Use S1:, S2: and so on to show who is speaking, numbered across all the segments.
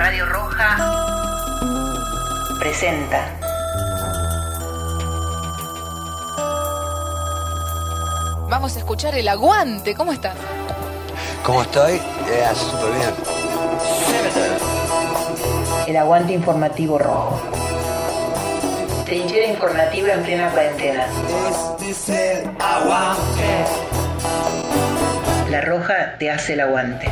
S1: Radio Roja presenta
S2: Vamos a escuchar El Aguante. ¿Cómo estás?
S3: ¿Cómo estoy? Súper bien.
S1: El Aguante Informativo Rojo. Trinchera informativa en plena cuarentena.
S4: Este es el aguante.
S1: La Roja te hace el aguante.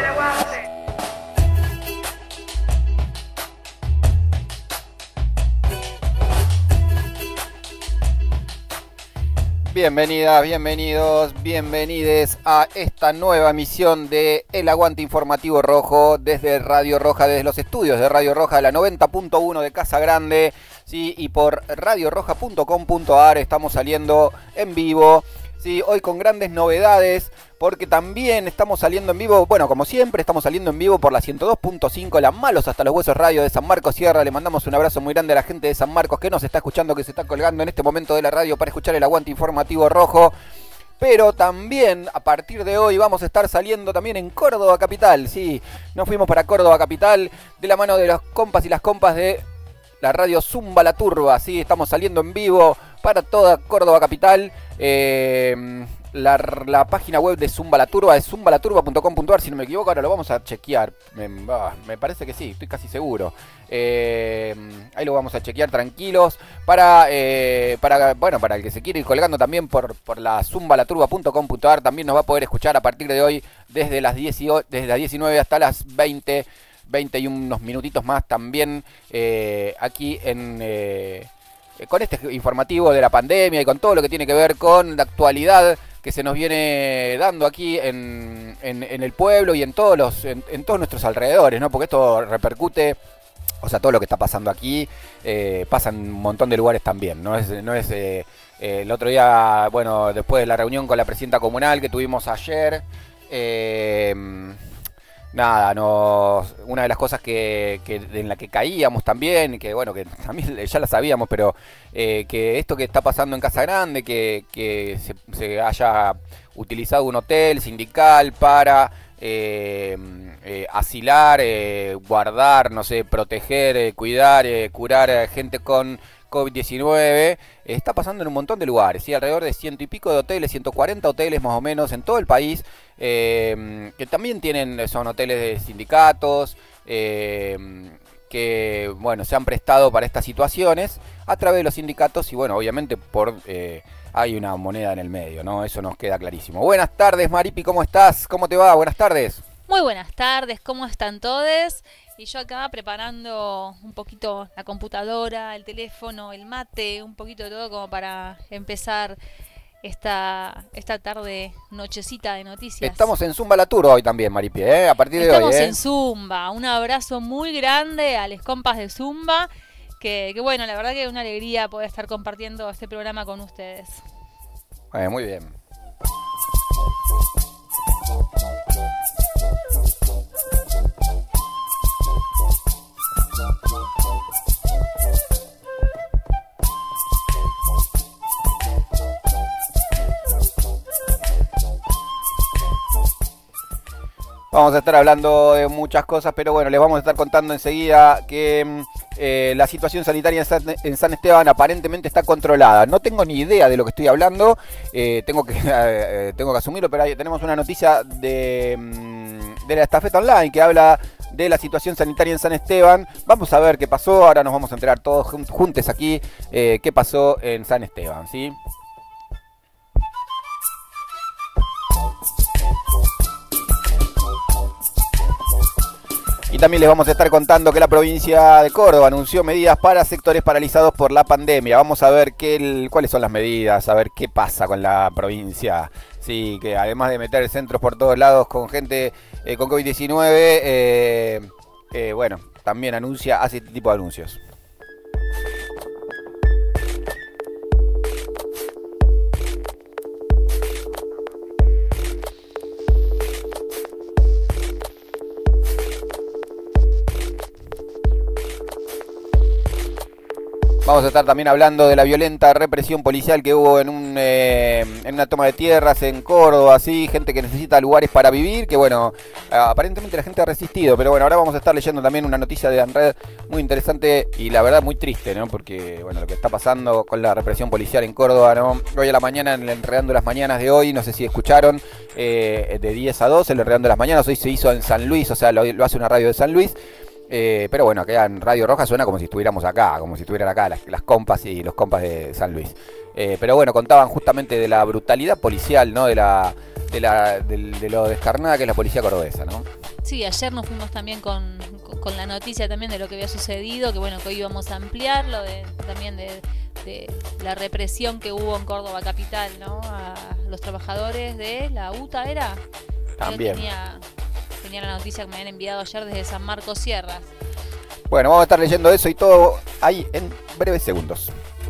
S5: Bienvenidas, bienvenidos, bienvenides a esta nueva emisión de El Aguante Informativo Rojo desde Radio Roja, desde los estudios de Radio Roja, la 90.1 de Casa Grande, ¿sí? Y por radioroja.com.ar estamos saliendo en vivo, ¿sí? Hoy con grandes novedades, porque también estamos saliendo en vivo, bueno, como siempre, estamos saliendo en vivo por la 102.5, la Malos hasta los Huesos Radio de San Marcos Sierra. Le mandamos un abrazo muy grande a la gente de San Marcos que nos está escuchando, que se está colgando en este momento de la radio para escuchar El Aguante Informativo Rojo. Pero también, a partir de hoy, vamos a estar saliendo también en Córdoba Capital, sí. Nos fuimos para Córdoba Capital de la mano de los compas y las compas de la radio Zumba La Turba, sí. Estamos saliendo en vivo para toda Córdoba Capital. La página web de Zumba La Turba es zumbalaturba.com.ar, si no me equivoco. Ahora lo vamos a chequear, me parece que sí, estoy casi seguro. Ahí lo vamos a chequear tranquilos para el que se quiere ir colgando también por la zumbalaturba.com.ar. También nos va a poder escuchar a partir de hoy desde las 19 hasta las 20 y unos minutitos más también aquí con este informativo de la pandemia y con todo lo que tiene que ver con la actualidad que se nos viene dando aquí en el pueblo y en todos nuestros alrededores, ¿no? Porque esto repercute, o sea, todo lo que está pasando aquí pasa en un montón de lugares también. No es el otro día, bueno, después de la reunión con la presidenta comunal que tuvimos ayer, una de las cosas en la que caíamos también, que bueno, que también ya la sabíamos, pero que esto que está pasando en Casa Grande, que se haya utilizado un hotel sindical para asilar, guardar, no sé, proteger, cuidar, curar gente con COVID-19, está pasando en un montón de lugares, ¿sí? Alrededor de 100 y pico de hoteles, 140 hoteles más o menos en todo el país, que también son hoteles de sindicatos, que bueno, se han prestado para estas situaciones a través de los sindicatos y bueno, obviamente hay una moneda en el medio, ¿no? Eso nos queda clarísimo. Buenas tardes, Maripi, ¿cómo estás? ¿Cómo te va? Buenas tardes.
S6: Muy buenas tardes, ¿cómo están todos? Y yo acá preparando un poquito la computadora, el teléfono, el mate, un poquito de todo como para empezar esta tarde, nochecita de noticias.
S5: Estamos en Zumba La Turba hoy también, Maripi, a partir de hoy.
S6: Estamos en Zumba, un abrazo muy grande a los compas de Zumba, que bueno, la verdad que es una alegría poder estar compartiendo este programa con ustedes.
S5: Muy bien. Vamos a estar hablando de muchas cosas, pero bueno, les vamos a estar contando enseguida que la situación sanitaria en San Esteban aparentemente está controlada. No tengo ni idea de lo que estoy hablando, tengo que asumirlo, pero ahí tenemos una noticia de la Estafeta Online que habla de la situación sanitaria en San Esteban. Vamos a ver qué pasó, ahora nos vamos a enterar todos juntos aquí qué pasó en San Esteban, ¿sí? Y también les vamos a estar contando que la provincia de Córdoba anunció medidas para sectores paralizados por la pandemia. Vamos a ver cuáles son las medidas, a ver qué pasa con la provincia. Sí, que además de meter centros por todos lados con gente con COVID-19, bueno, también hace este tipo de anuncios. Vamos a estar también hablando de la violenta represión policial que hubo en una toma de tierras en Córdoba, así, gente que necesita lugares para vivir, que bueno, aparentemente la gente ha resistido, pero bueno, ahora vamos a estar leyendo también una noticia de ANRED muy interesante y la verdad muy triste, ¿no? Porque bueno, lo que está pasando con la represión policial en Córdoba, ¿no? Hoy a la mañana, en el Enredando las Mañanas de hoy, no sé si escucharon, de 10 a 12, el Enredando las Mañanas, hoy se hizo en San Luis, o sea, lo hace una radio de San Luis. Pero bueno, acá en Radio Roja suena como si estuviéramos acá, como si estuvieran acá las compas y los compas de San Luis. Pero bueno, contaban justamente de la brutalidad policial, ¿no? De lo descarnada que es la policía cordobesa, ¿no?
S6: Sí, ayer nos fuimos también con la noticia también de lo que había sucedido, que bueno, que hoy íbamos a ampliarlo, también de la represión que hubo en Córdoba capital, ¿no? A los trabajadores de la UTA, ¿era?
S5: También.
S6: Tenía la noticia que me habían enviado ayer desde San Marcos Sierras.
S5: Bueno, vamos a estar leyendo eso y todo ahí en breves segundos.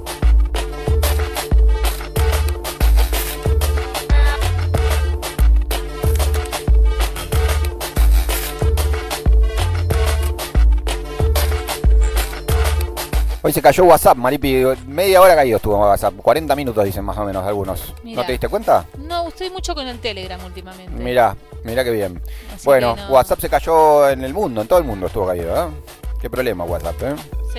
S5: Hoy se cayó WhatsApp, Maripi, media hora caído estuvo WhatsApp, 40 minutos dicen más o menos algunos.
S6: Mirá.
S5: ¿No te diste cuenta?
S6: No, estoy mucho con el Telegram últimamente.
S5: Mirá qué bien.
S6: Así
S5: bueno,
S6: no.
S5: WhatsApp se cayó en el mundo, en todo el mundo estuvo caído, ¿eh? Qué problema WhatsApp, ¿eh?
S6: Sí.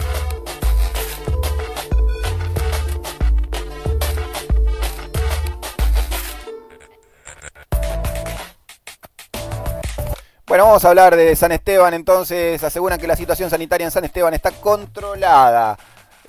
S5: Bueno, vamos a hablar de San Esteban, entonces aseguran que la situación sanitaria en San Esteban está controlada.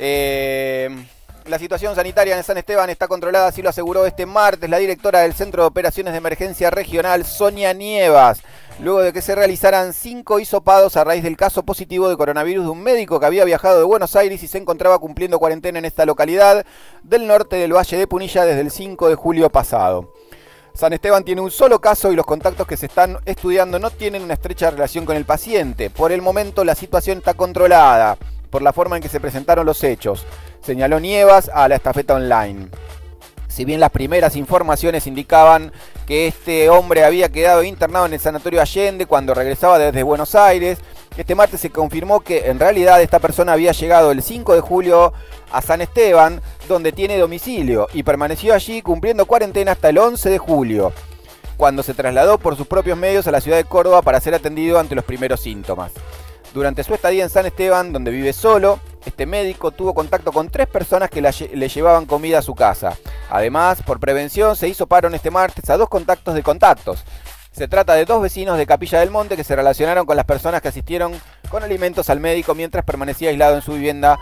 S5: La situación sanitaria en San Esteban está controlada, así lo aseguró este martes la directora del Centro de Operaciones de Emergencia Regional, Sonia Nievas, luego de que se realizaran 5 hisopados a raíz del caso positivo de coronavirus de un médico que había viajado de Buenos Aires y se encontraba cumpliendo cuarentena en esta localidad del norte del Valle de Punilla desde el 5 de julio pasado. San Esteban tiene un solo caso y los contactos que se están estudiando no tienen una estrecha relación con el paciente. Por el momento la situación está controlada por la forma en que se presentaron los hechos, señaló Nievas a la Estafeta Online. Si bien las primeras informaciones indicaban que este hombre había quedado internado en el Sanatorio Allende cuando regresaba desde Buenos Aires, este martes se confirmó que en realidad esta persona había llegado el 5 de julio a San Esteban, donde tiene domicilio, y permaneció allí cumpliendo cuarentena hasta el 11 de julio, cuando se trasladó por sus propios medios a la ciudad de Córdoba para ser atendido ante los primeros síntomas. Durante su estadía en San Esteban, donde vive solo, este médico tuvo contacto con 3 personas que le llevaban comida a su casa. Además, por prevención, se hisoparon este martes a 2 contactos de contactos. Se trata de 2 vecinos de Capilla del Monte que se relacionaron con las personas que asistieron con alimentos al médico mientras permanecía aislado en su vivienda.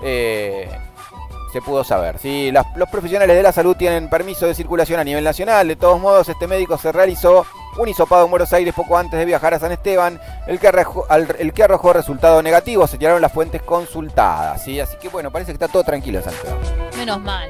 S5: Se pudo saber. Sí, los profesionales de la salud tienen permiso de circulación a nivel nacional. De todos modos, este médico se realizó un hisopado en Buenos Aires poco antes de viajar a San Esteban, el que arrojó resultado negativo, señalaron las fuentes consultadas. ¿Sí? Así que bueno, parece que está todo tranquilo en San Esteban.
S6: Menos mal.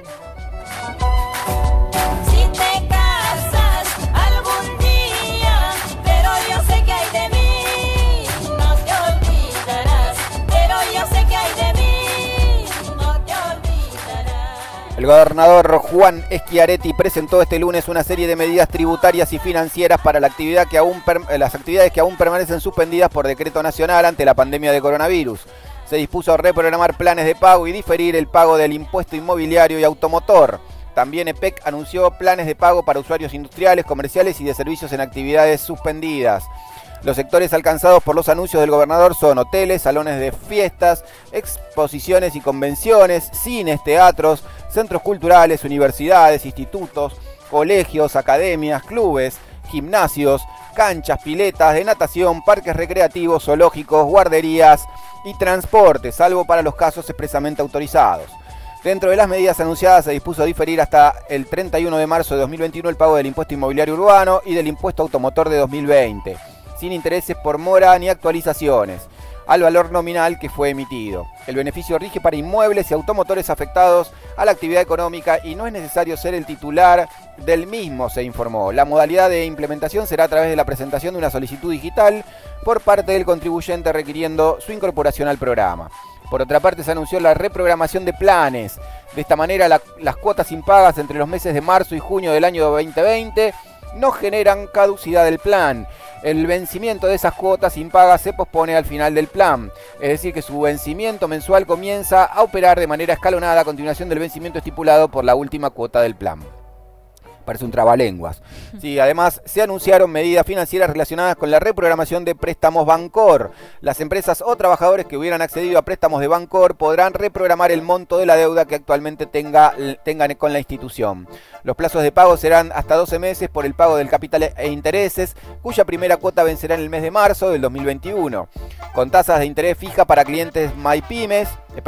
S7: Si te casas algún día, pero yo sé que hay de mí, no te olvidarás, pero yo sé que hay de mí, no te olvidarás.
S5: El gobernador Juan Schiaretti presentó este lunes una serie de medidas tributarias y financieras para las actividades que aún permanecen suspendidas por decreto nacional ante la pandemia de coronavirus. Se dispuso a reprogramar planes de pago y diferir el pago del impuesto inmobiliario y automotor. También EPEC anunció planes de pago para usuarios industriales, comerciales y de servicios en actividades suspendidas. Los sectores alcanzados por los anuncios del gobernador son hoteles, salones de fiestas, exposiciones y convenciones, cines, teatros, centros culturales, universidades, institutos, colegios, academias, clubes, gimnasios, canchas, piletas de natación, parques recreativos, zoológicos, guarderías y transporte, salvo para los casos expresamente autorizados. Dentro de las medidas anunciadas se dispuso a diferir hasta el 31 de marzo de 2021 el pago del impuesto inmobiliario urbano y del impuesto automotor de 2020, sin intereses por mora ni actualizaciones, al valor nominal que fue emitido. El beneficio rige para inmuebles y automotores afectados a la actividad económica y no es necesario ser el titular del mismo, se informó. La modalidad de implementación será a través de la presentación de una solicitud digital por parte del contribuyente requiriendo su incorporación al programa. Por otra parte, se anunció la reprogramación de planes. De esta manera, las cuotas impagas entre los meses de marzo y junio del año 2020 no generan caducidad del plan. El vencimiento de esas cuotas impagas se pospone al final del plan. Es decir, que su vencimiento mensual comienza a operar de manera escalonada a continuación del vencimiento estipulado por la última cuota del plan. Parece un trabalenguas. Sí, además se anunciaron medidas financieras relacionadas con la reprogramación de préstamos Bancor. Las empresas o trabajadores que hubieran accedido a préstamos de Bancor podrán reprogramar el monto de la deuda que actualmente tengan con la institución. Los plazos de pago serán hasta 12 meses por el pago del capital e intereses, cuya primera cuota vencerá en el mes de marzo del 2021. Con tasas de interés fija para clientes MIPYMES,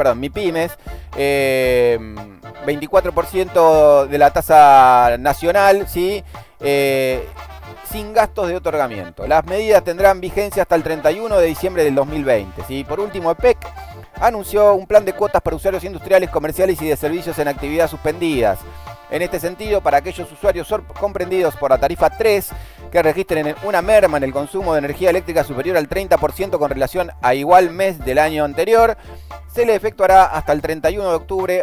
S5: 24% de la tasa nacional, ¿sí? Sin gastos de otorgamiento. Las medidas tendrán vigencia hasta el 31 de diciembre del 2020. ¿Sí? Por último, EPEC anunció un plan de cuotas para usuarios industriales, comerciales y de servicios en actividades suspendidas. En este sentido, para aquellos usuarios comprendidos por la tarifa 3 que registren una merma en el consumo de energía eléctrica superior al 30% con relación a igual mes del año anterior, se le efectuará hasta el 31 de octubre,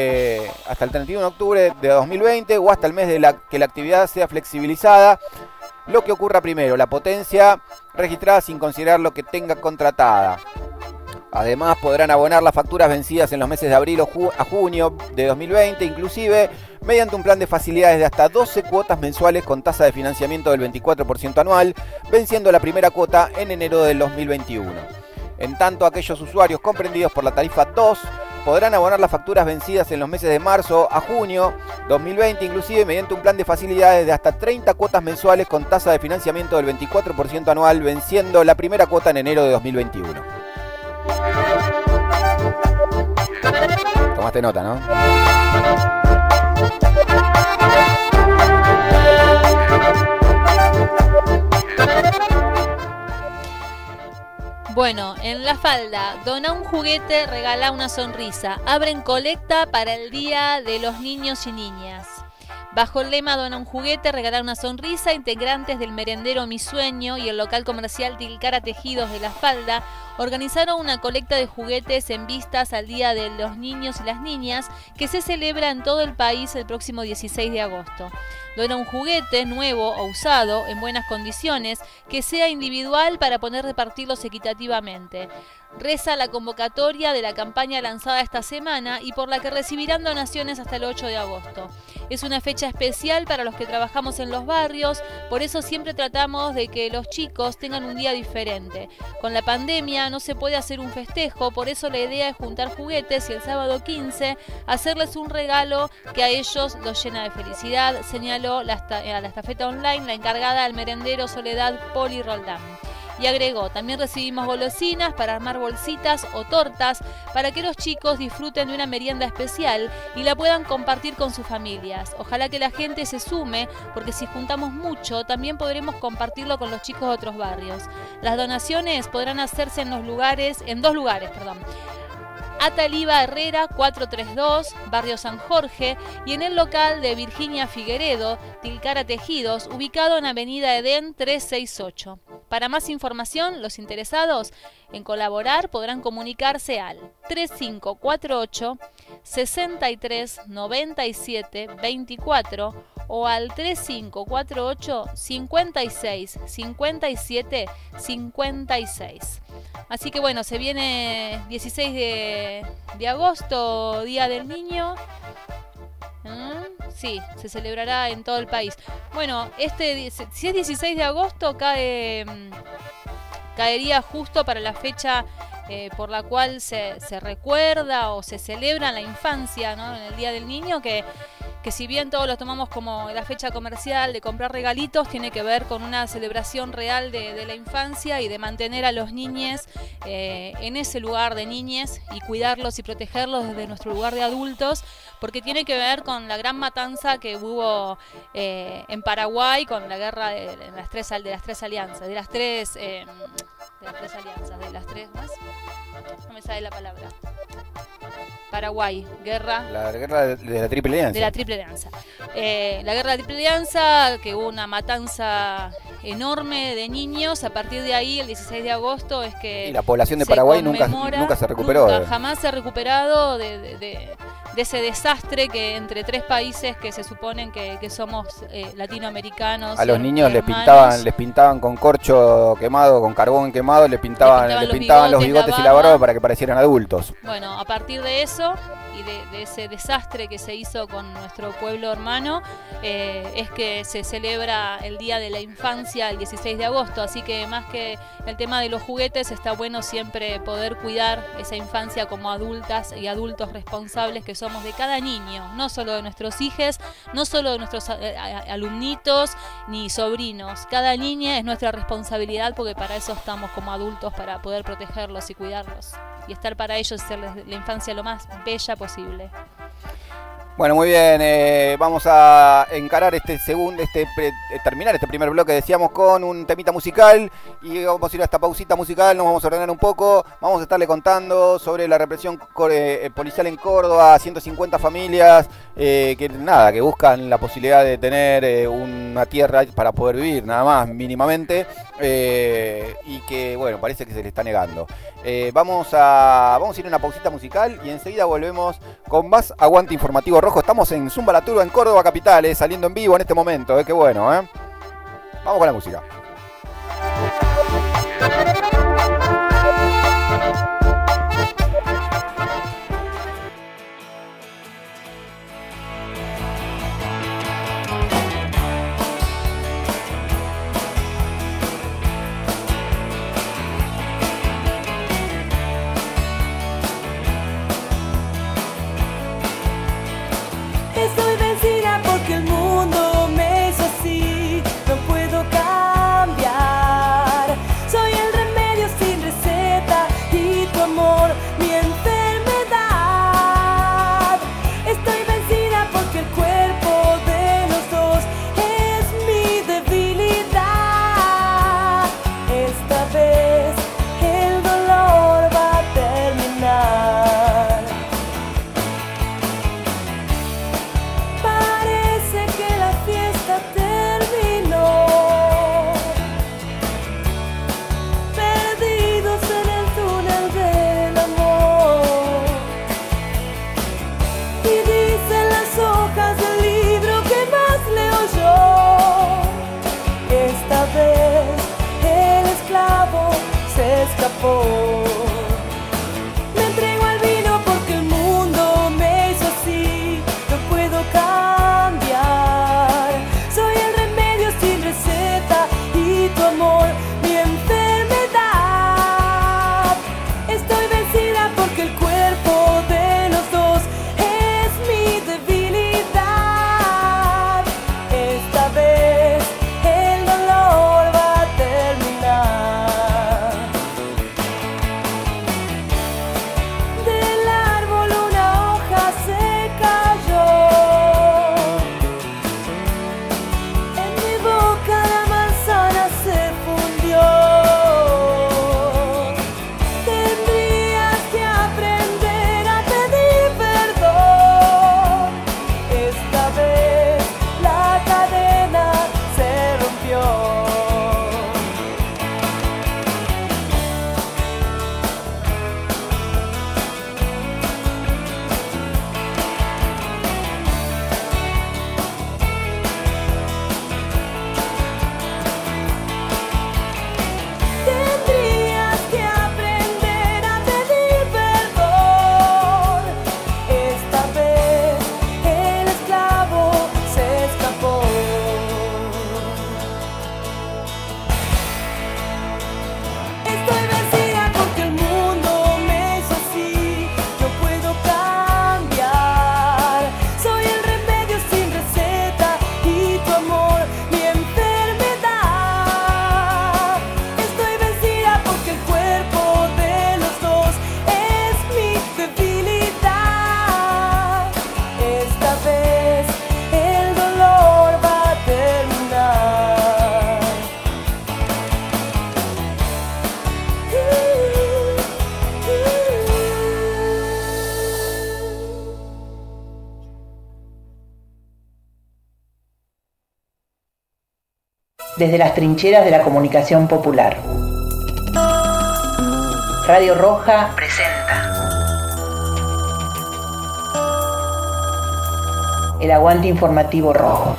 S5: de 2020 o hasta el mes de que la actividad sea flexibilizada. Lo que ocurra primero, la potencia registrada sin considerar lo que tenga contratada. Además, podrán abonar las facturas vencidas en los meses de abril a junio de 2020, inclusive mediante un plan de facilidades de hasta 12 cuotas mensuales con tasa de financiamiento del 24% anual, venciendo la primera cuota en enero del 2021. En tanto, aquellos usuarios comprendidos por la tarifa 2 podrán abonar las facturas vencidas en los meses de marzo a junio 2020, inclusive mediante un plan de facilidades de hasta 30 cuotas mensuales con tasa de financiamiento del 24% anual, venciendo la primera cuota en enero de 2021. Tomaste nota, ¿no?
S6: Bueno, en La Falda, dona un juguete, regala una sonrisa. Abren colecta para el Día de los Niños y Niñas. Bajo el lema Dona un juguete, regala una sonrisa, integrantes del merendero Mi Sueño y el local comercial Tilcara Tejidos de La Falda organizaron una colecta de juguetes en vistas al Día de los Niños y las Niñas que se celebra en todo el país el próximo 16 de agosto. Dona un juguete nuevo o usado en buenas condiciones que sea individual para poder repartirlos equitativamente. Reza la convocatoria de la campaña lanzada esta semana y por la que recibirán donaciones hasta el 8 de agosto. Es una fecha especial para los que trabajamos en los barrios, por eso siempre tratamos de que los chicos tengan un día diferente. Con la pandemia no se puede hacer un festejo, por eso la idea es juntar juguetes y el sábado 15 hacerles un regalo que a ellos los llena de felicidad, señaló a la estafeta online la encargada del merendero Soledad Poli Roldán. Y agregó, también recibimos golosinas para armar bolsitas o tortas para que los chicos disfruten de una merienda especial y la puedan compartir con sus familias. Ojalá que la gente se sume, porque si juntamos mucho, también podremos compartirlo con los chicos de otros barrios. Las donaciones podrán hacerse en dos lugares. Ataliba Herrera 432, Barrio San Jorge, y en el local de Virginia Figueredo, Tilcara Tejidos, ubicado en Avenida Edén 368. Para más información, los interesados en colaborar podrán comunicarse al 3548 63 97 24 o al 3548 56 57 56. Así que bueno, se viene 16 de agosto, Día del Niño. Sí, se celebrará en todo el país. Bueno, si es 16 de agosto, caería justo para la fecha por la cual se recuerda o se celebra la infancia, ¿no? En el Día del Niño, que si bien todos lo tomamos como la fecha comercial de comprar regalitos, tiene que ver con una celebración real de la infancia y de mantener a los niñes en ese lugar de niñes y cuidarlos y protegerlos desde nuestro lugar de adultos, porque tiene que ver con la gran matanza que hubo en Paraguay con la guerra de las tres alianzas, ¿más? No me sale la palabra. Paraguay,
S5: La guerra de la Triple Alianza.
S6: De la Triple Alianza. La guerra de la Triple Alianza, que hubo una matanza enorme de niños. A partir de ahí, el 16 de agosto, es que
S5: Y la población de
S6: se
S5: Paraguay nunca
S6: conmemora,
S5: se recuperó.
S6: jamás se ha recuperado de ese desastre que entre tres países que se suponen que somos latinoamericanos.
S5: A los niños
S6: hermanos,
S5: les pintaban con corcho quemado, con carbón quemado, les pintaban los bigotes y la barba para que parecieran adultos.
S6: Bueno, a partir de eso y de ese desastre que se hizo con nuestro pueblo hermano, es que se celebra el Día de la Infancia el 16 de agosto, así que más que el tema de los juguetes, está bueno siempre poder cuidar esa infancia como adultas y adultos responsables que somos de cada niño, no solo de nuestros hijos, no solo de nuestros alumnitos ni sobrinos. Cada niña es nuestra responsabilidad, porque para eso estamos como adultos, para poder protegerlos y cuidarlos y estar para ellos y hacerles la infancia lo más bella posible.
S5: Bueno, muy bien, vamos a encarar terminar este primer bloque, decíamos, con un temita musical, y vamos a ir a esta pausita musical, nos vamos a ordenar un poco, vamos a estarle contando sobre la represión policial en Córdoba, 150 familias que buscan la posibilidad de tener una tierra para poder vivir, nada más, mínimamente, y que, bueno, parece que se le está negando. Vamos a ir a una pausita musical y enseguida volvemos con más Aguante Informativo Rojo. Estamos en Zumba la Turba en Córdoba capital, saliendo en vivo en este momento, qué bueno, Vamos con la música.
S7: Estoy vencida porque el mundo me hizo así, no puedo cambiar. Soy el remedio sin receta y tu amor mi enfermedad. Estoy vencida porque el cuerpo de los dos es mi debilidad. Esta vez el dolor va a terminar. Parece que la fiesta terminó, perdidos en el túnel del amor. Y dicen las hojas del libro que más leo yo. Esta vez el esclavo se escapó. Me entrego al vino porque el mundo me hizo así, no puedo cambiar. Soy el remedio sin receta y tu amor mi enfermedad. Estoy vencida porque el cuerpo de los dos es mi debilidad. Esta vez el dolor va a terminar.
S1: desde las trincheras de la comunicación popular. Radio Roja presenta el aguante informativo rojo.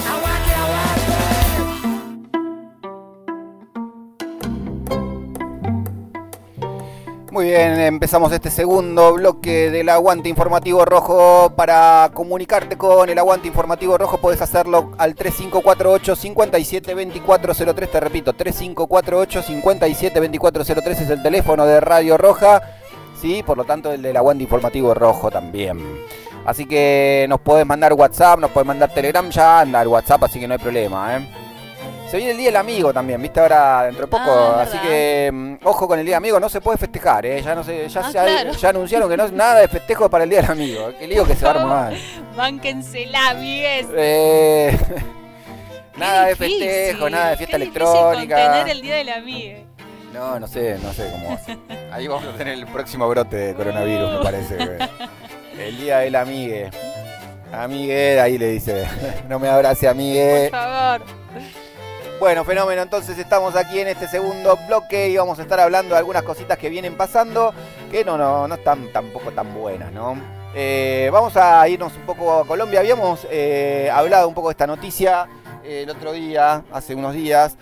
S5: Muy bien, empezamos este segundo bloque del Aguante Informativo Rojo. Para comunicarte con el Aguante Informativo Rojo podés hacerlo al 3548-572403. Te repito, 3548-572403 es el teléfono de Radio Roja. Sí, por lo tanto el del Aguante Informativo Rojo también. Así que nos podés mandar WhatsApp, nos podés mandar Telegram, ya anda el WhatsApp, así que no hay problema, ¿eh? Se viene el Día del Amigo también, ¿viste? Ahora dentro de poco, así que ojo con el Día del Amigo, no se puede festejar, ¿eh? Ya no sé,
S6: claro.
S5: Ya anunciaron que no es nada de festejo para el Día del Amigo. Qué lío que se va a armar.
S6: Bánquensela, amigues.
S5: Nada de festejo, nada de fiesta electrónica.
S6: Contener el Día del Amigo.
S5: No sé cómo hacer. Ahí vamos a tener el próximo brote de coronavirus, me parece. El Día del Amigue. Amigue, ahí le dice, no me abrace, amigue.
S6: Por favor.
S5: Bueno, fenómeno, entonces estamos aquí en este segundo bloque y vamos a estar hablando de algunas cositas que vienen pasando que no están tampoco tan buenas, ¿no? Vamos a irnos un poco a Colombia. Habíamos hablado un poco de esta noticia el otro día, hace unos días,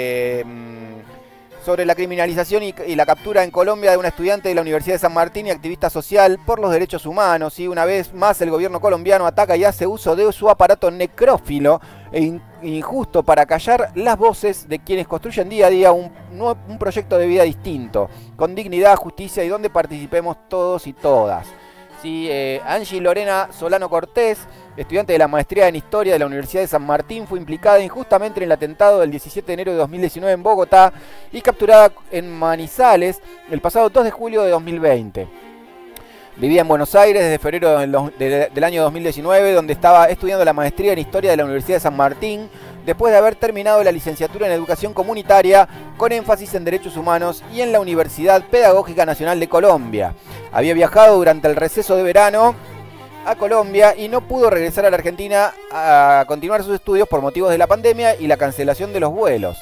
S5: sobre la criminalización y la captura en Colombia de una estudiante de la Universidad de San Martín y activista social por los derechos humanos. Y una vez más el gobierno colombiano ataca y hace uso de su aparato necrófilo e injusto para callar las voces de quienes construyen día a día un proyecto de vida distinto, con dignidad, justicia y donde participemos todos y todas. Sí, Angie Lorena Solano Cortés, estudiante de la maestría en Historia de la Universidad de San Martín, fue implicada injustamente en el atentado del 17 de enero de 2019 en Bogotá y capturada en Manizales el pasado 2 de julio de 2020. Vivía en Buenos Aires desde febrero del año 2019, donde estaba estudiando la maestría en Historia de la Universidad de San Martín, después de haber terminado la licenciatura en Educación Comunitaria, con énfasis en Derechos Humanos y en la Universidad Pedagógica Nacional de Colombia. Había viajado durante el receso de verano a Colombia y no pudo regresar a la Argentina a continuar sus estudios por motivos de la pandemia y la cancelación de los vuelos.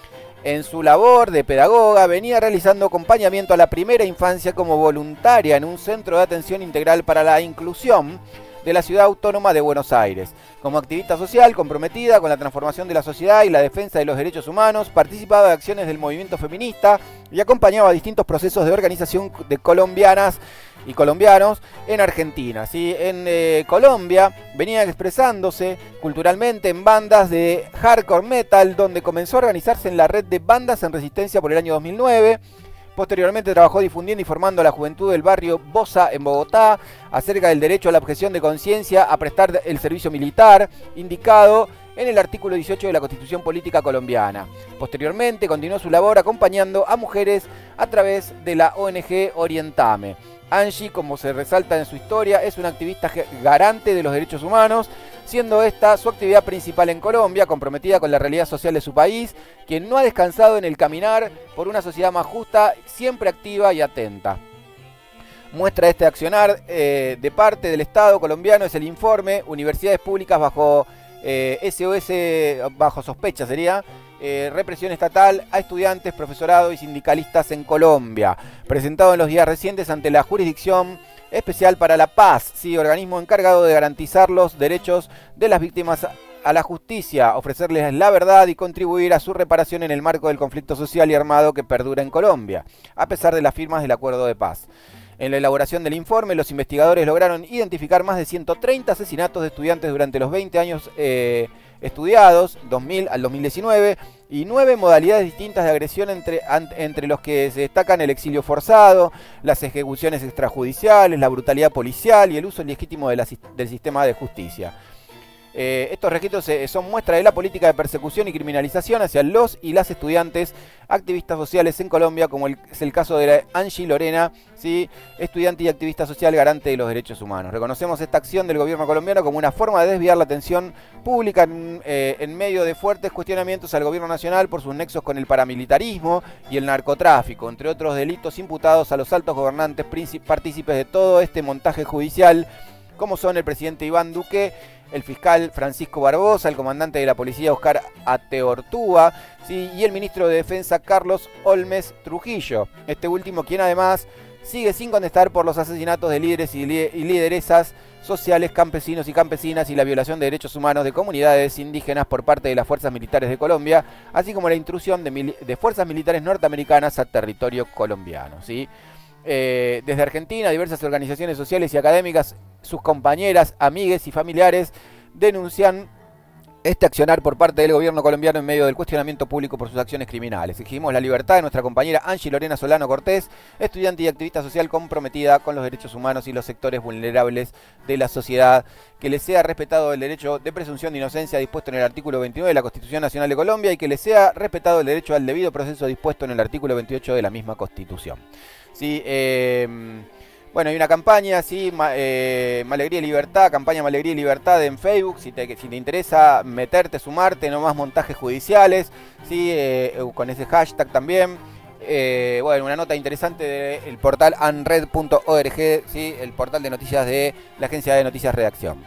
S5: En su labor de pedagoga venía realizando acompañamiento a la primera infancia como voluntaria en un centro de atención integral para la inclusión de la Ciudad Autónoma de Buenos Aires. Como activista social comprometida con la transformación de la sociedad y la defensa de los derechos humanos, participaba de acciones del movimiento feminista y acompañaba a distintos procesos de organización de colombianas y colombianos en Argentina. ¿Sí? En Colombia venía expresándose culturalmente en bandas de hardcore metal, donde comenzó a organizarse en la red de bandas en resistencia por el año 2009. Posteriormente trabajó difundiendo y formando a la juventud del barrio Bosa en Bogotá acerca del derecho a la objeción de conciencia a prestar el servicio militar, indicado en el artículo 18 de la Constitución Política Colombiana. Posteriormente continuó su labor acompañando a mujeres a través de la ONG Orientame. Angie, como se resalta en su historia, es una activista garante de los derechos humanos, siendo esta su actividad principal en Colombia, comprometida con la realidad social de su país, quien no ha descansado en el caminar por una sociedad más justa, siempre activa y atenta. Muestra este accionar de parte del Estado colombiano es el informe Universidades Públicas bajo SOS, bajo sospecha sería, represión estatal a estudiantes, profesorado y sindicalistas en Colombia, presentado en los días recientes ante la Jurisdicción Especial para la Paz, sí, organismo encargado de garantizar los derechos de las víctimas a la justicia, ofrecerles la verdad y contribuir a su reparación en el marco del conflicto social y armado que perdura en Colombia, a pesar de las firmas del acuerdo de paz. En la elaboración del informe, los investigadores lograron identificar más de 130 asesinatos de estudiantes durante los 20 años estudiados, 2000 al 2019, y 9 modalidades distintas de agresión entre los que se destacan el exilio forzado, las ejecuciones extrajudiciales, la brutalidad policial y el uso ilegítimo del sistema de justicia. Estos registros son muestra de la política de persecución y criminalización hacia los y las estudiantes activistas sociales en Colombia, como es el caso de Angie Lorena, ¿sí? Estudiante y activista social garante de los derechos humanos. Reconocemos esta acción del gobierno colombiano como una forma de desviar la atención pública en medio de fuertes cuestionamientos al gobierno nacional por sus nexos con el paramilitarismo y el narcotráfico, entre otros delitos imputados a los altos gobernantes partícipes de todo este montaje judicial como son el presidente Iván Duque, el fiscal Francisco Barbosa, el comandante de la policía Oscar Ateortúa, ¿sí? Y el ministro de Defensa Carlos Olmes Trujillo. Este último, quien además sigue sin contestar por los asesinatos de líderes y lideresas sociales, campesinos y campesinas y la violación de derechos humanos de comunidades indígenas por parte de las fuerzas militares de Colombia, así como la intrusión de fuerzas militares norteamericanas a territorio colombiano, ¿sí? Desde Argentina, diversas organizaciones sociales y académicas, sus compañeras, amigues y familiares denuncian este accionar por parte del gobierno colombiano en medio del cuestionamiento público por sus acciones criminales. Exigimos la libertad de nuestra compañera Angie Lorena Solano Cortés, estudiante y activista social comprometida con los derechos humanos y los sectores vulnerables de la sociedad, que le sea respetado el derecho de presunción de inocencia dispuesto en el artículo 29 de la Constitución Nacional de Colombia y que le sea respetado el derecho al debido proceso dispuesto en el artículo 28 de la misma Constitución. Sí, bueno, hay una campaña, ¿sí? Malegría y Libertad, campaña Malegría y Libertad en Facebook, si te interesa meterte, sumarte, no más montajes judiciales, ¿sí? Con ese hashtag también. Bueno, una nota interesante del portal anred.org, ¿sí? El portal de noticias de la agencia de noticias Redacción.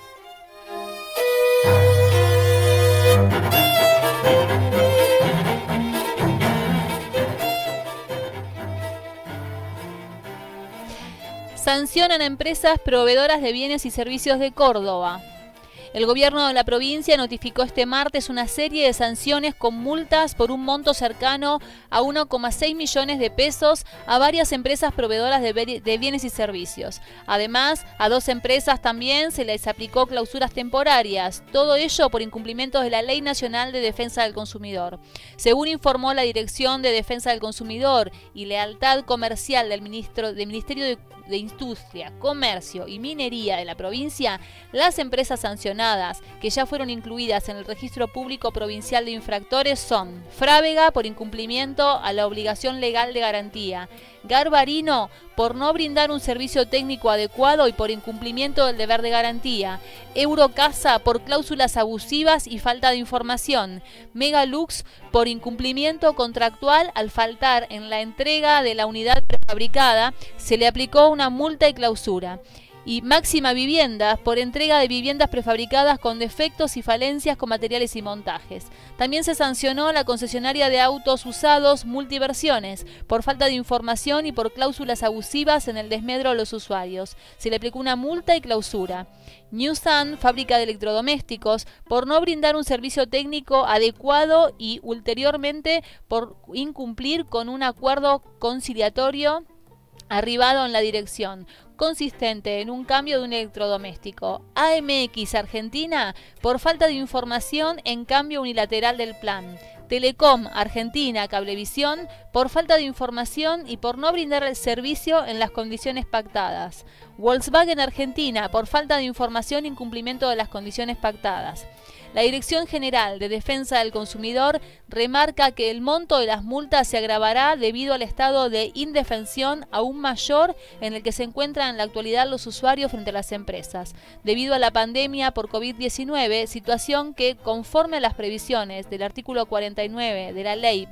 S6: Sancionan a empresas proveedoras de bienes y servicios de Córdoba. El gobierno de la provincia notificó este martes una serie de sanciones con multas por un monto cercano a 1,6 millones de pesos a varias empresas proveedoras de bienes y servicios. Además, a 2 empresas también se les aplicó clausuras temporarias, todo ello por incumplimientos de la Ley Nacional de Defensa del Consumidor. Según informó la Dirección de Defensa del Consumidor y Lealtad Comercial del Ministerio de Industria, Comercio y Minería de la provincia, las empresas sancionadas que ya fueron incluidas en el Registro Público Provincial de Infractores son Frávega por incumplimiento a la obligación legal de garantía, Garbarino por no brindar un servicio técnico adecuado y por incumplimiento del deber de garantía, Eurocasa por cláusulas abusivas y falta de información, Megalux por incumplimiento contractual al faltar en la entrega de la unidad prefabricada, se le aplicó una multa y clausura. Y Máxima Viviendas por entrega de viviendas prefabricadas con defectos y falencias con materiales y montajes. También se sancionó a la concesionaria de autos usados Multiversiones por falta de información y por cláusulas abusivas en el desmedro a los usuarios. Se le aplicó una multa y clausura. New Sun, fábrica de electrodomésticos, por no brindar un servicio técnico adecuado y ulteriormente por incumplir con un acuerdo conciliatorio arribado en la dirección, consistente en un cambio de un electrodoméstico. AMX Argentina, por falta de información en cambio unilateral del plan. Telecom Argentina Cablevisión, por falta de información y por no brindar el servicio en las condiciones pactadas. Volkswagen Argentina, por falta de información e incumplimiento de las condiciones pactadas. La Dirección General de Defensa del Consumidor remarca que el monto de las multas se agravará debido al estado de indefensión aún mayor en el que se encuentran en la actualidad los usuarios frente a las empresas, debido a la pandemia por COVID-19, situación que, conforme a las previsiones del artículo 49 de la Ley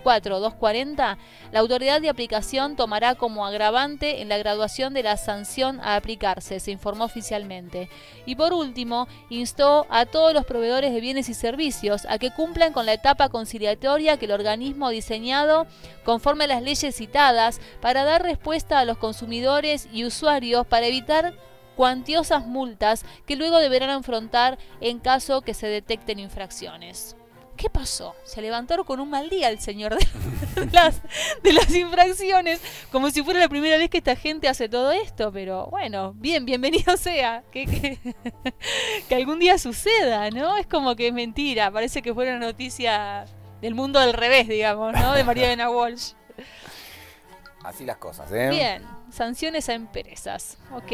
S6: 24.240, la autoridad de aplicación tomará como agravante en la graduación de la sanción a aplicarse, se informó oficialmente. Y por último, instó a todos los proveedores de bienes y servicios a que cumplan con la etapa conciliatoria que el organismo ha diseñado conforme a las leyes citadas para dar respuesta a los consumidores y usuarios para evitar cuantiosas multas que luego deberán afrontar en caso que se detecten infracciones. ¿Qué pasó? Se levantaron con un mal día el señor de las infracciones, como si fuera la primera vez que esta gente hace todo esto, pero bueno, bienvenido sea, que algún día suceda, ¿no? Es como que es mentira, parece que fue una noticia del mundo del revés, digamos, ¿no? De María Elena Walsh.
S5: Así las cosas, ¿eh?
S6: Bien, sanciones a empresas, ok.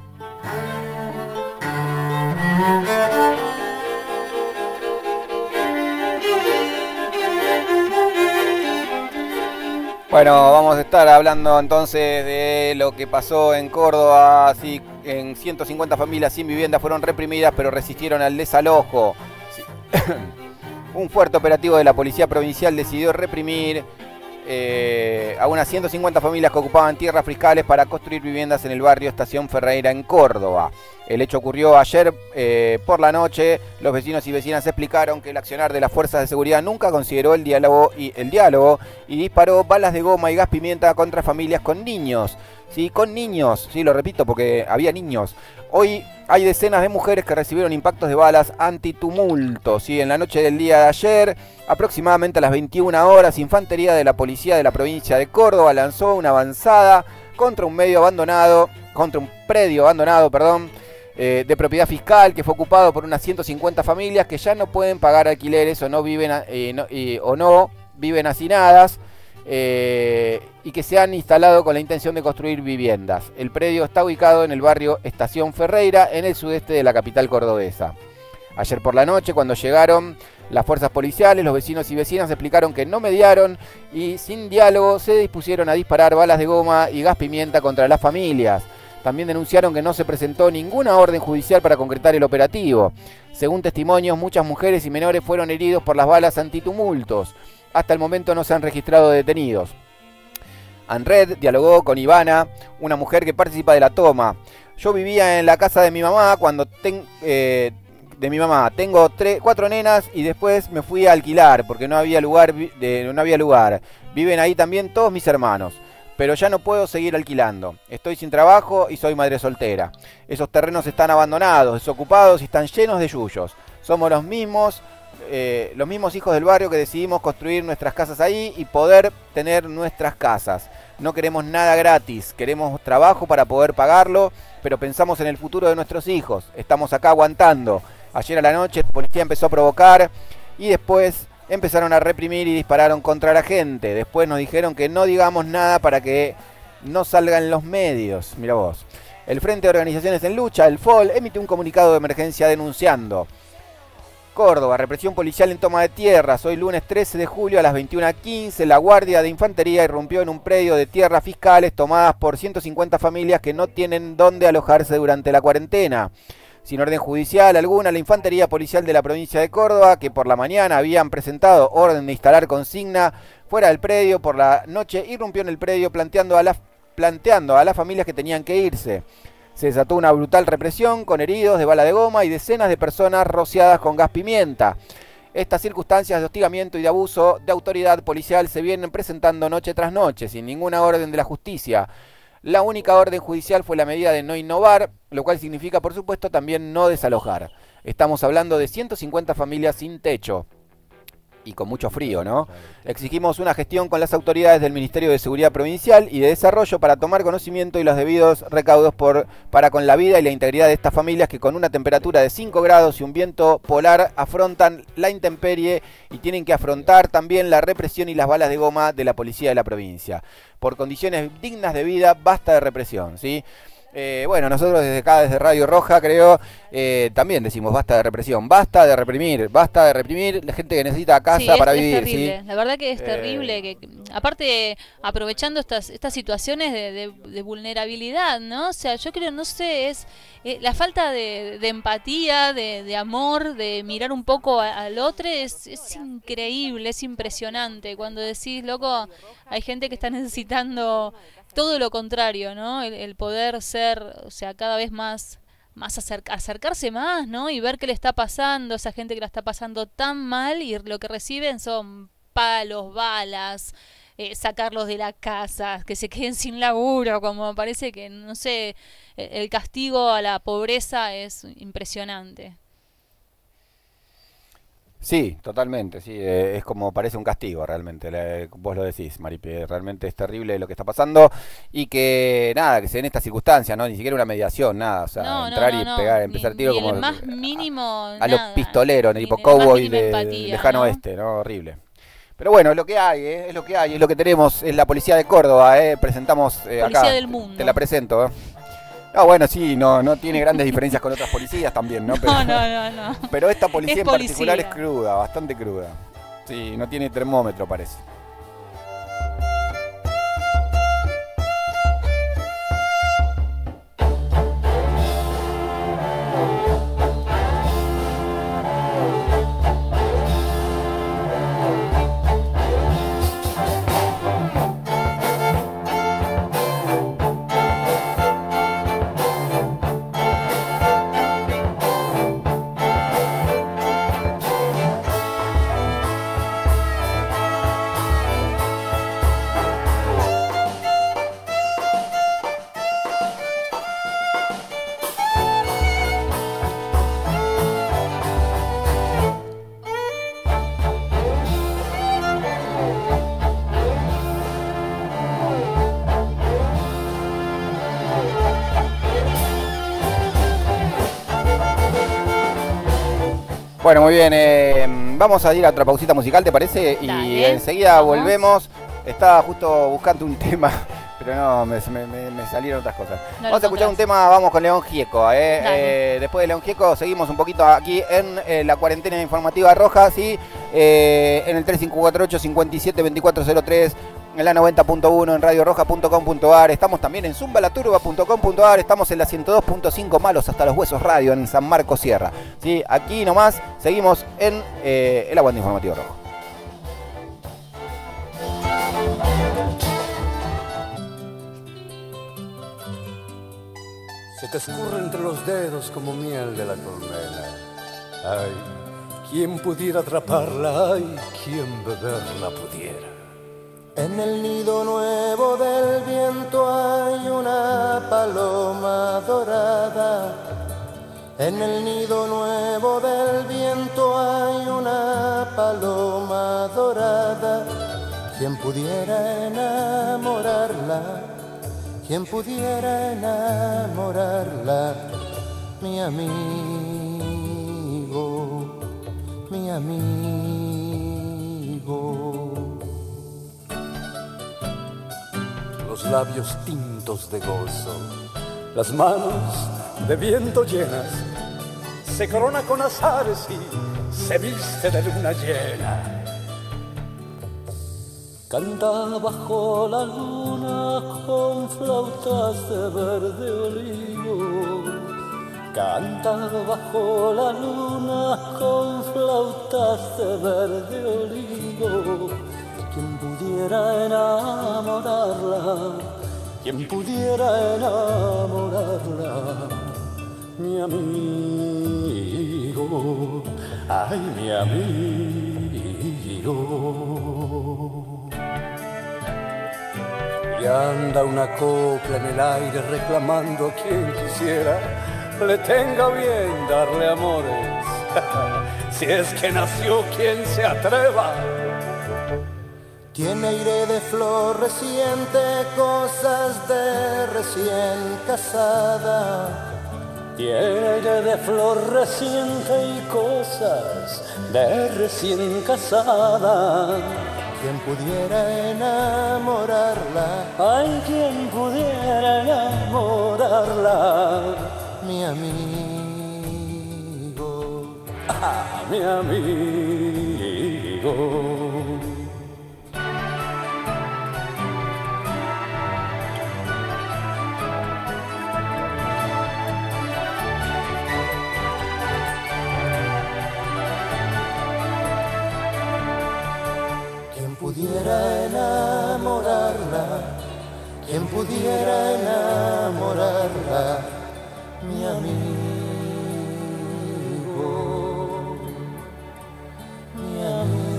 S5: Bueno, vamos a estar hablando entonces de lo que pasó en Córdoba. Sí, en 150 familias sin vivienda fueron reprimidas, pero resistieron al desalojo. Sí. Un fuerte operativo de la Policía Provincial decidió reprimir a unas 150 familias que ocupaban tierras fiscales para construir viviendas en el barrio Estación Ferreira en Córdoba. El hecho ocurrió ayer por la noche. Los vecinos y vecinas explicaron que el accionar de las fuerzas de seguridad nunca consideró el diálogo y disparó balas de goma y gas pimienta contra familias con niños. Sí, con niños, sí, lo repito porque había niños. Hoy hay decenas de mujeres que recibieron impactos de balas antitumulto. ¿Sí? En la noche del día de ayer, aproximadamente a las 21 horas, Infantería de la Policía de la provincia de Córdoba lanzó una avanzada contra un predio abandonado, de propiedad fiscal que fue ocupado por unas 150 familias que ya no pueden pagar alquileres o no viven viven hacinadas. Y que se han instalado con la intención de construir viviendas. El predio está ubicado en el barrio Estación Ferreira, en el sudeste de la capital cordobesa. Ayer por la noche, cuando llegaron las fuerzas policiales, los vecinos y vecinas explicaron que no mediaron y sin diálogo se dispusieron a disparar balas de goma y gas pimienta contra las familias. También denunciaron que no se presentó ninguna orden judicial para concretar el operativo. Según testimonios, muchas mujeres y menores fueron heridos por las balas antitumultos. Hasta el momento no se han registrado detenidos. ANRED dialogó con Ivana, una mujer que participa de la toma. Yo vivía en la casa de mi mamá Tengo 4 nenas y después me fui a alquilar porque no había lugar. Viven ahí también todos mis hermanos. Pero ya no puedo seguir alquilando. Estoy sin trabajo y soy madre soltera. Esos terrenos están abandonados, desocupados y están llenos de yuyos. Somos los mismos hijos del barrio que decidimos construir nuestras casas ahí y poder tener nuestras casas. No queremos nada gratis, queremos trabajo para poder pagarlo, pero pensamos en el futuro de nuestros hijos. Estamos acá aguantando. Ayer a la noche la policía empezó a provocar y después empezaron a reprimir y dispararon contra la gente. Después nos dijeron que no digamos nada para que no salgan los medios. Mira vos. El Frente de Organizaciones en Lucha, el FOL, emitió un comunicado de emergencia denunciando: Córdoba, represión policial en toma de tierras. Hoy lunes 13 de julio a las 21:15, la Guardia de Infantería irrumpió en un predio de tierras fiscales tomadas por 150 familias que no tienen dónde alojarse durante la cuarentena. Sin orden judicial alguna, la Infantería Policial de la provincia de Córdoba, que por la mañana habían presentado orden de instalar consigna fuera del predio, por la noche irrumpió en el predio planteando a las familias que tenían que irse. Se desató una brutal represión con heridos de bala de goma y decenas de personas rociadas con gas pimienta. Estas circunstancias de hostigamiento y de abuso de autoridad policial se vienen presentando noche tras noche, sin ninguna orden de la justicia. La única orden judicial fue la medida de no innovar, lo cual significa, por supuesto, también no desalojar. Estamos hablando de 150 familias sin techo. Y con mucho frío, ¿no? Exigimos una gestión con las autoridades del Ministerio de Seguridad Provincial y de Desarrollo para tomar conocimiento y los debidos recaudos para con la vida y la integridad de estas familias que con una temperatura de 5 grados y un viento polar afrontan la intemperie y tienen que afrontar también la represión y las balas de goma de la policía de la provincia. Por condiciones dignas de vida, basta de represión, ¿sí? Bueno, nosotros desde acá, desde Radio Roja, creo, también decimos basta de represión, basta de reprimir la gente que necesita casa para vivir. Es
S6: terrible.
S5: ¿Sí?
S6: La verdad que es terrible, que aparte aprovechando estas situaciones de vulnerabilidad, ¿no? O sea, yo creo, no sé, es la falta de empatía, de amor, de mirar un poco al otro, es increíble, es impresionante. Cuando decís, loco, hay gente que está necesitando todo lo contrario, ¿no? El poder ser, o sea, cada vez más acercarse más, ¿no? Y ver qué le está pasando a esa gente que la está pasando tan mal y lo que reciben son palos, balas, sacarlos de la casa, que se queden sin laburo, como parece que, no sé, el castigo a la pobreza es impresionante.
S5: Sí, totalmente, sí, es como parece un castigo realmente, vos lo decís, Maripi, realmente es terrible lo que está pasando y que nada, que se den estas circunstancias, ¿no? Ni siquiera una mediación, nada, o sea, entrar y pegar, empezar tiro como
S6: el más mínimo,
S5: a los pistoleros, tipo cowboy de lejano oeste, ¿no? Horrible. Pero bueno, es lo que hay, es lo que hay, es lo que tenemos, es la policía de Córdoba, presentamos
S6: policía
S5: acá,
S6: del mundo.
S5: Te la presento, Ah, bueno, sí, no tiene grandes diferencias con otras policías también, ¿no? Pero,
S6: no.
S5: Pero esta policía
S6: es
S5: en particular es cruda, bastante cruda. Sí, no tiene termómetro, parece. Bueno, muy bien. Vamos a ir a otra pausita musical, ¿te parece? Y
S6: Dale,
S5: enseguida
S6: vamos.
S5: volvemos. Estaba justo buscando un tema, pero no, me salieron otras cosas.
S6: No lo
S5: Vamos a escuchar un
S6: encontrás.
S5: tema, vamos con León Gieco.
S6: Dale.
S5: Después de León Gieco seguimos un poquito aquí en la cuarentena informativa roja, ¿sí? En el 3548-572403, en la 90.1, en radioroja.com.ar. Estamos también en zumbalaturba.com.ar. Estamos en la 102.5 Malos hasta los Huesos Radio, en San Marcos Sierra. ¿Sí? Aquí nomás seguimos en el aguante informativo rojo.
S8: Se te escurre entre los dedos como miel de la colmena. Ay, ¿quién pudiera atraparla? Ay, ¿quién beberla pudiera?
S9: En el nido nuevo del viento hay una paloma dorada. En el nido nuevo del viento hay una paloma dorada. ¿Quién pudiera enamorarla? ¿Quién pudiera enamorarla? Mi amigo, mi amigo.
S8: Los labios tintos de gozo, las manos de viento llenas, se corona con azares y se viste de luna llena. Canta bajo la luna con flautas de verde olivo. Canta bajo la luna con flautas de verde olivo. Quien pudiera enamorarla, quien pudiera enamorarla, mi amigo, ay, mi amigo. Y anda una copla en el aire reclamando a quien quisiera le tenga bien darle amores. Si es que nació quien se atreva.
S9: Tiene aire de flor reciente, cosas de recién casada.
S8: Tiene aire de flor reciente y cosas de recién casada.
S9: Quien pudiera enamorarla,
S8: ay, quien pudiera enamorarla,
S9: mi amigo,
S8: mi amigo.
S9: pudiera enamorarla, quien pudiera enamorarla, mi amigo, mi amigo.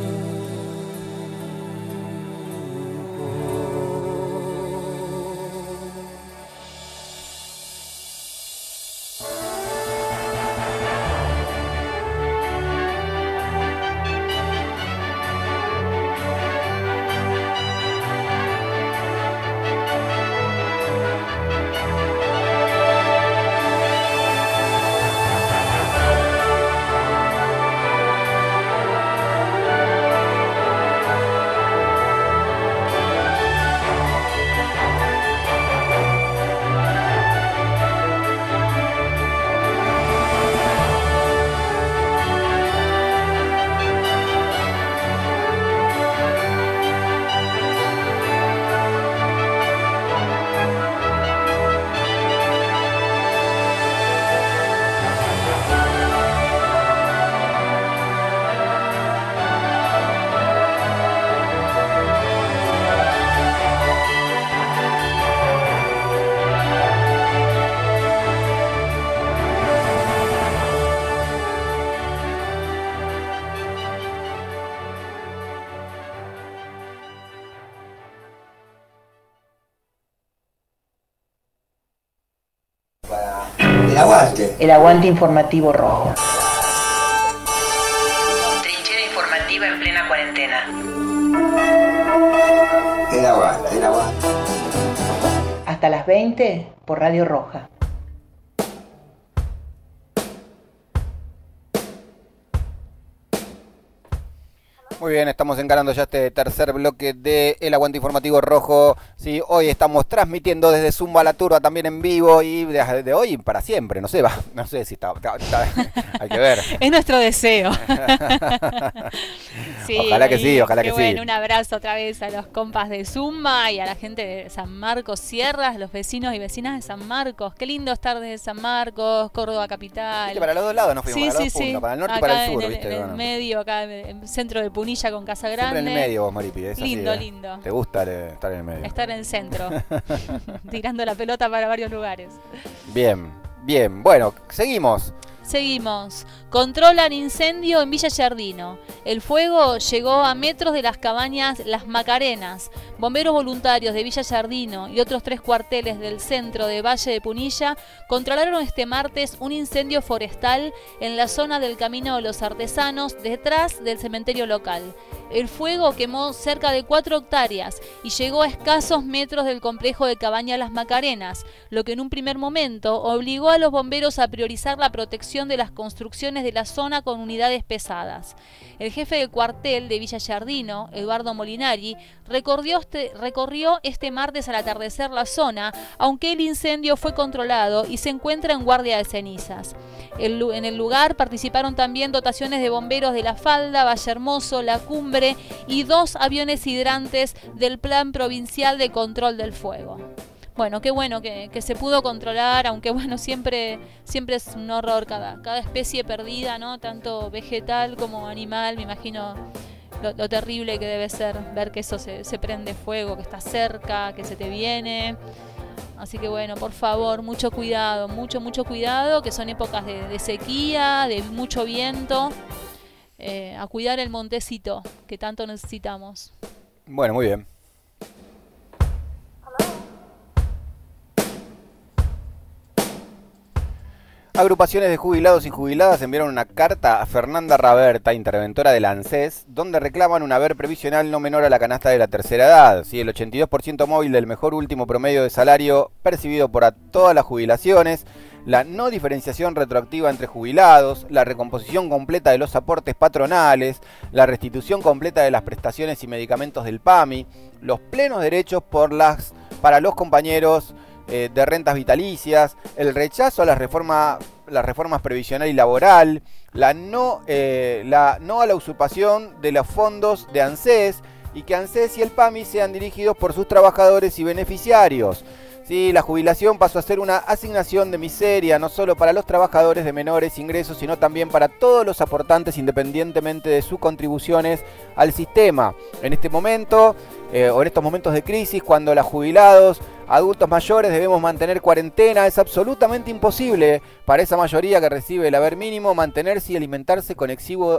S1: El aguante informativo rojo. Trinchera informativa en plena cuarentena.
S3: El aguante, el aguante.
S1: Hasta las 20 por Radio Roja.
S5: Muy bien, estamos encarando ya este tercer bloque de El Aguante Informativo Rojo. Sí, hoy estamos transmitiendo desde Zumba la Turba también en vivo y de hoy para siempre, no sé si está hay que ver.
S6: Es nuestro deseo. Sí,
S5: ojalá que sí, ojalá que
S6: bueno,
S5: sí.
S6: Un abrazo otra vez a los compas de Zumba y a la gente de San Marcos Sierras, los vecinos y vecinas de San Marcos. Qué lindo estar desde San Marcos, Córdoba capital.
S5: ¿Viste? Para los dos lados nos fuimos, para los dos puntos, para el norte
S6: acá
S5: y para el sur,
S6: en
S5: ¿viste?
S6: En el medio, acá en el centro de Punilla con Casa Grande.
S5: Siempre en el medio vos, Maripi. Es
S6: lindo,
S5: así,
S6: lindo.
S5: ¿Te gusta estar en el medio?
S6: Estar en el centro, tirando la pelota para varios lugares.
S5: Bien, bien. Bueno, seguimos.
S6: Seguimos. Controlan incendio en Villa Giardino. El fuego llegó a metros de las cabañas Las Macarenas. Bomberos voluntarios de Villa Giardino y otros 3 cuarteles del centro de Valle de Punilla controlaron este martes un incendio forestal en la zona del Camino de los Artesanos, detrás del cementerio local. El fuego quemó cerca de 4 hectáreas y llegó a escasos metros del complejo de cabañas Las Macarenas, lo que en un primer momento obligó a los bomberos a priorizar la protección de las construcciones de la zona con unidades pesadas. El jefe del cuartel de Villa Giardino, Eduardo Molinari, recorrió este martes al atardecer la zona, aunque el incendio fue controlado y se encuentra en guardia de cenizas. En el lugar participaron también dotaciones de bomberos de La Falda, Valle Hermoso, La Cumbre y 2 aviones hidrantes del Plan Provincial de Control del Fuego. Bueno, qué bueno que se pudo controlar, aunque bueno, siempre es un horror cada especie perdida, ¿no? Tanto vegetal como animal, me imagino lo terrible que debe ser ver que eso se prende fuego, que está cerca, que se te viene. Así que bueno, por favor, mucho cuidado, mucho cuidado, que son épocas de sequía, de mucho viento. A cuidar el montecito que tanto necesitamos.
S5: Bueno, muy bien. Agrupaciones de jubilados y jubiladas enviaron una carta a Fernanda Raberta, interventora del ANSES, donde reclaman un haber previsional no menor a la canasta de la tercera edad. Sí, el 82% móvil del mejor último promedio de salario percibido por todas las jubilaciones, la no diferenciación retroactiva entre jubilados, la recomposición completa de los aportes patronales, la restitución completa de las prestaciones y medicamentos del PAMI, los plenos derechos para los compañeros de rentas vitalicias, el rechazo a las reformas previsional y laboral, la no a la usurpación de los fondos de ANSES y que ANSES y el PAMI sean dirigidos por sus trabajadores y beneficiarios. Sí, la jubilación pasó a ser una asignación de miseria, no solo para los trabajadores de menores ingresos, sino también para todos los aportantes independientemente de sus contribuciones al sistema. En este momento, o en estos momentos de crisis, cuando los jubilados, adultos mayores debemos mantener cuarentena, es absolutamente imposible para esa mayoría que recibe el haber mínimo mantenerse y alimentarse con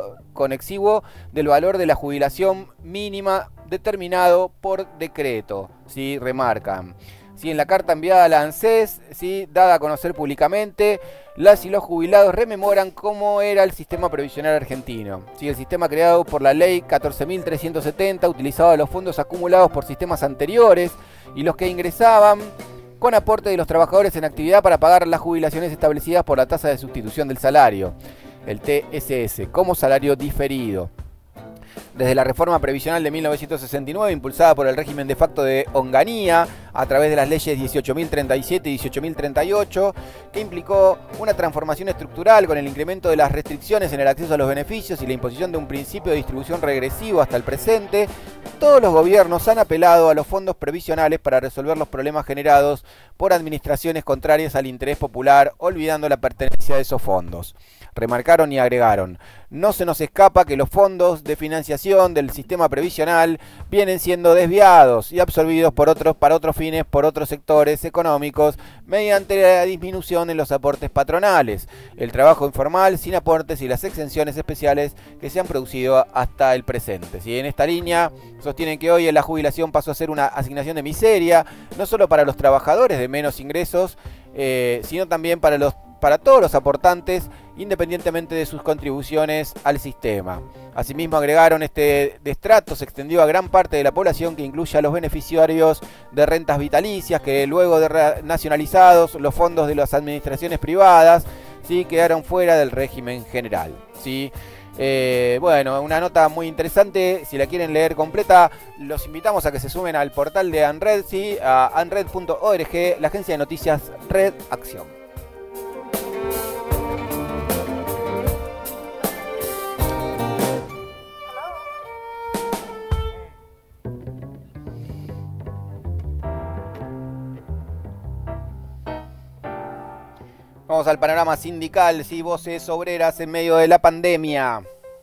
S5: exiguo del valor de la jubilación mínima determinado por decreto, ¿sí? Remarcan. Sí, en la carta enviada a la ANSES, ¿sí? Dada a conocer públicamente, las y los jubilados rememoran cómo era el sistema previsional argentino. ¿Sí? El sistema creado por la ley 14.370 utilizaba los fondos acumulados por sistemas anteriores y los que ingresaban con aporte de los trabajadores en actividad para pagar las jubilaciones establecidas por la tasa de sustitución del salario, el TSS, como salario diferido. Desde la reforma previsional de 1969, impulsada por el régimen de facto de Onganía, a través de las leyes 18.037 y 18.038, que implicó una transformación estructural con el incremento de las restricciones en el acceso a los beneficios y la imposición de un principio de distribución regresivo hasta el presente, todos los gobiernos han apelado a los fondos previsionales para resolver los problemas generados por administraciones contrarias al interés popular, olvidando la pertenencia de esos fondos. Remarcaron y agregaron: no se nos escapa que los fondos de financiación del sistema previsional vienen siendo desviados y absorbidos para otros fines por otros sectores económicos mediante la disminución en los aportes patronales, el trabajo informal sin aportes y las exenciones especiales que se han producido hasta el presente. ¿Sí? En esta línea sostienen que hoy la jubilación pasó a ser una asignación de miseria, no solo para los trabajadores de menos ingresos, sino también para todos los aportantes, independientemente de sus contribuciones al sistema. Asimismo, agregaron, este destrato se extendió a gran parte de la población, que incluye a los beneficiarios de rentas vitalicias, que luego de nacionalizados los fondos de las administraciones privadas, ¿sí? Quedaron fuera del régimen general, ¿sí? Bueno, una nota muy interesante. Si la quieren leer completa, los invitamos a que se sumen al portal de ANRED, ¿sí? A anred.org, la agencia de noticias Red Acción. Vamos al panorama sindical, sí, voces obreras en medio de la pandemia.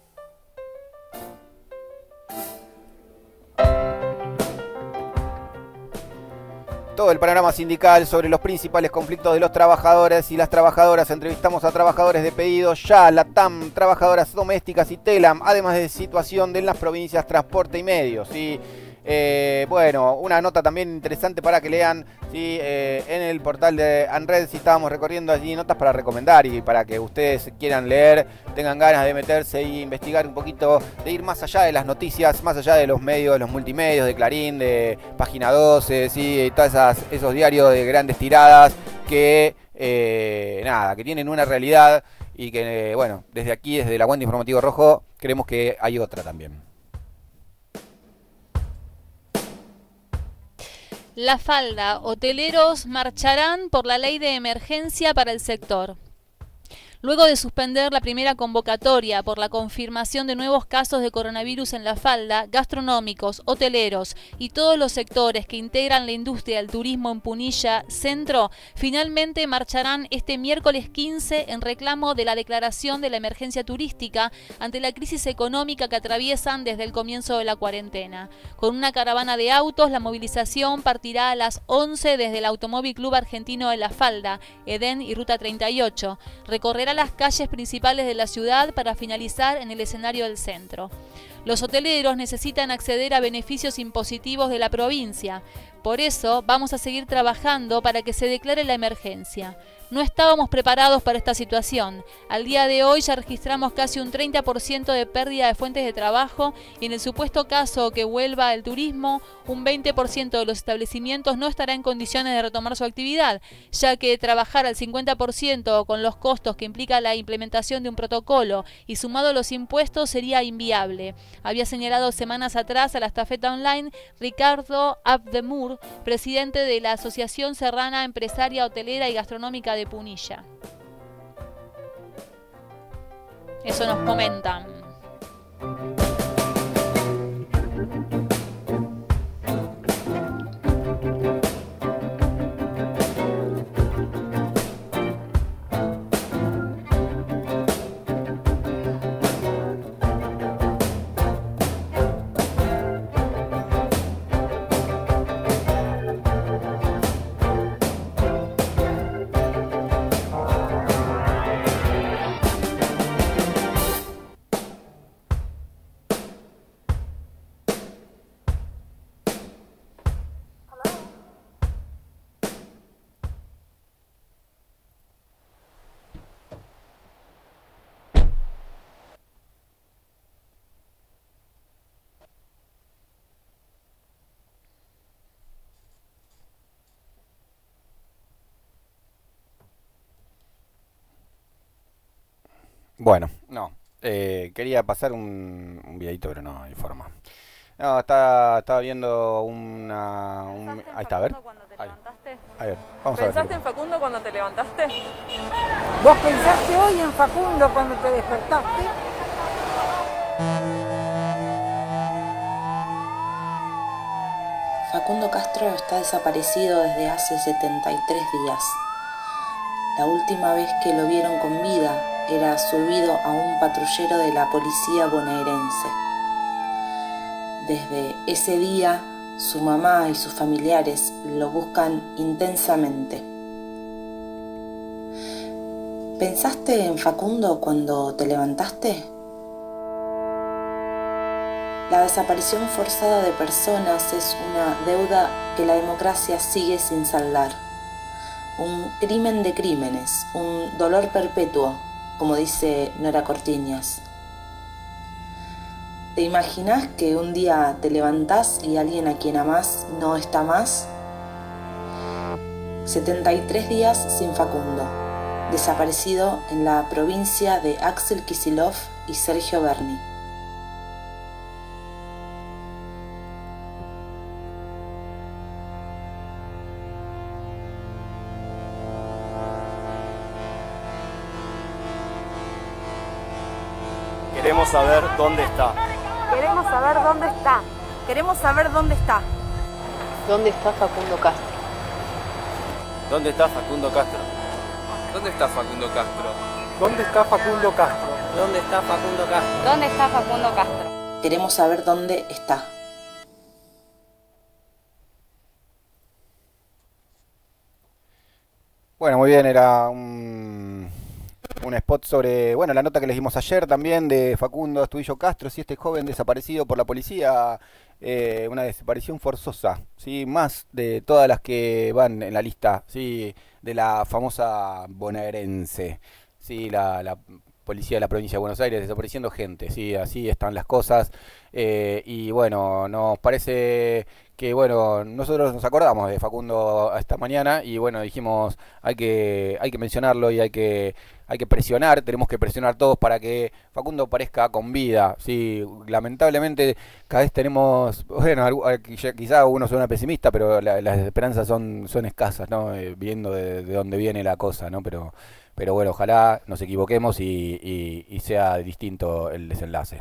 S5: Todo el panorama sindical sobre los principales conflictos de los trabajadores y las trabajadoras. Entrevistamos a trabajadores de Pedidos Ya, LATAM, trabajadoras domésticas y TELAM, además de situación de las provincias, transporte y medios, ¿sí? Bueno, una nota también interesante para que lean, ¿sí? En el portal de ANRED, si estábamos recorriendo allí notas para recomendar y para que ustedes quieran leer, tengan ganas de meterse y investigar un poquito, de ir más allá de las noticias, más allá de los medios, de los multimedios, de Clarín, de Página 12, ¿sí? Y todos esos diarios de grandes tiradas que, que tienen una realidad y que, bueno, desde aquí, desde el Aguante Informativo Rojo, creemos que hay otra también.
S6: La Falda, hoteleros marcharán por la ley de emergencia para el sector. Luego de suspender la primera convocatoria por la confirmación de nuevos casos de coronavirus en La Falda, gastronómicos, hoteleros y todos los sectores que integran la industria del turismo en Punilla Centro, finalmente marcharán este miércoles 15 en reclamo de la declaración de la emergencia turística ante la crisis económica que atraviesan desde el comienzo de la cuarentena. Con una caravana de autos, la movilización partirá a las 11 desde el Automóvil Club Argentino de La Falda, Edén y Ruta 38. Recorrerá las calles principales de la ciudad para finalizar en el escenario del centro. Los hoteleros necesitan acceder a beneficios impositivos de la provincia. Por eso vamos a seguir trabajando para que se declare la emergencia. No estábamos preparados para esta situación. Al día de hoy ya registramos casi un 30% de pérdida de fuentes de trabajo y en el supuesto caso que vuelva el turismo, un 20% de los establecimientos no estará en condiciones de retomar su actividad, ya que trabajar al 50% con los costos que implica la implementación de un protocolo y sumado a los impuestos sería inviable. Había señalado semanas atrás a la estafeta online Ricardo Abdemur, presidente de la Asociación Serrana Empresaria Hotelera y Gastronómica de Punilla. Eso nos comentan.
S5: Bueno, no. Quería pasar un videito, pero no hay forma. No, estaba viendo ahí está, a ver. Ahí. A ver, vamos a ver.
S10: ¿Pensaste en Facundo cuando te levantaste?
S11: ¿Vos pensaste hoy en Facundo cuando te despertaste?
S12: Facundo Castro está desaparecido desde hace 73 días. La última vez que lo vieron con vida era subido a un patrullero de la policía bonaerense. Desde ese día, su mamá y sus familiares lo buscan intensamente. ¿Pensaste en Facundo cuando te levantaste? La desaparición forzada de personas es una deuda que la democracia sigue sin saldar. Un crimen de crímenes, un dolor perpetuo, como dice Nora Cortiñas. ¿Te imaginas que un día te levantás y alguien a quien amás no está más? 73 días sin Facundo. desaparecido en la provincia de Axel Kicillof y Sergio Berni.
S13: Queremos saber dónde está.
S11: Queremos saber dónde está. Queremos saber dónde está.
S14: ¿Dónde está Facundo Castro?
S13: ¿Dónde está Facundo Castro?
S15: ¿Dónde está Facundo Castro?
S8: ¿Dónde está Facundo Castro?
S14: ¿Dónde está Facundo Castro?
S7: ¿Dónde está Facundo Castro?
S12: Queremos saber dónde está.
S5: Bueno, muy bien, era un spot sobre, bueno, la nota que les dimos ayer también de Facundo Astudillo Castro, sí, este joven desaparecido por la policía, una desaparición forzosa, sí, más de todas las que van en la lista, sí, de la famosa bonaerense, sí, la policía de la provincia de Buenos Aires desapareciendo gente, sí, así están las cosas, y bueno, nos parece que bueno, nosotros nos acordamos de Facundo esta mañana y bueno, dijimos hay que mencionarlo y hay que presionar, tenemos que presionar todos para que Facundo parezca con vida. Sí, lamentablemente cada vez tenemos, bueno, quizá uno suena pesimista, pero las esperanzas son escasas, ¿no? Viendo de dónde viene la cosa, ¿no? Pero bueno, ojalá nos equivoquemos y sea distinto el desenlace.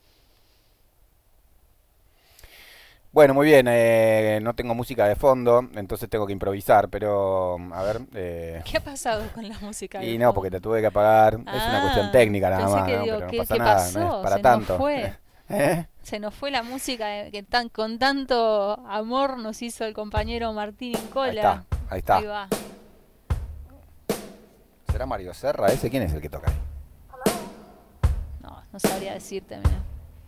S5: Bueno, muy bien, no tengo música de fondo, entonces tengo que improvisar, pero a ver...
S6: ¿Qué ha pasado con la música?
S5: Y no, porque te tuve que apagar, es una cuestión técnica nada más,
S6: que
S5: ¿no?
S6: digo,
S5: Pero no
S6: ¿qué
S5: pasa nada,
S6: pasó?
S5: no es para
S6: Se
S5: tanto.
S6: Nos fue. Se nos fue la música que con tanto amor nos hizo el compañero Martín Incola.
S5: Ahí está.
S6: Ahí va.
S5: ¿Será Mario Serra ese? ¿Quién es el que toca ahí?
S6: No sabría decirte, mira.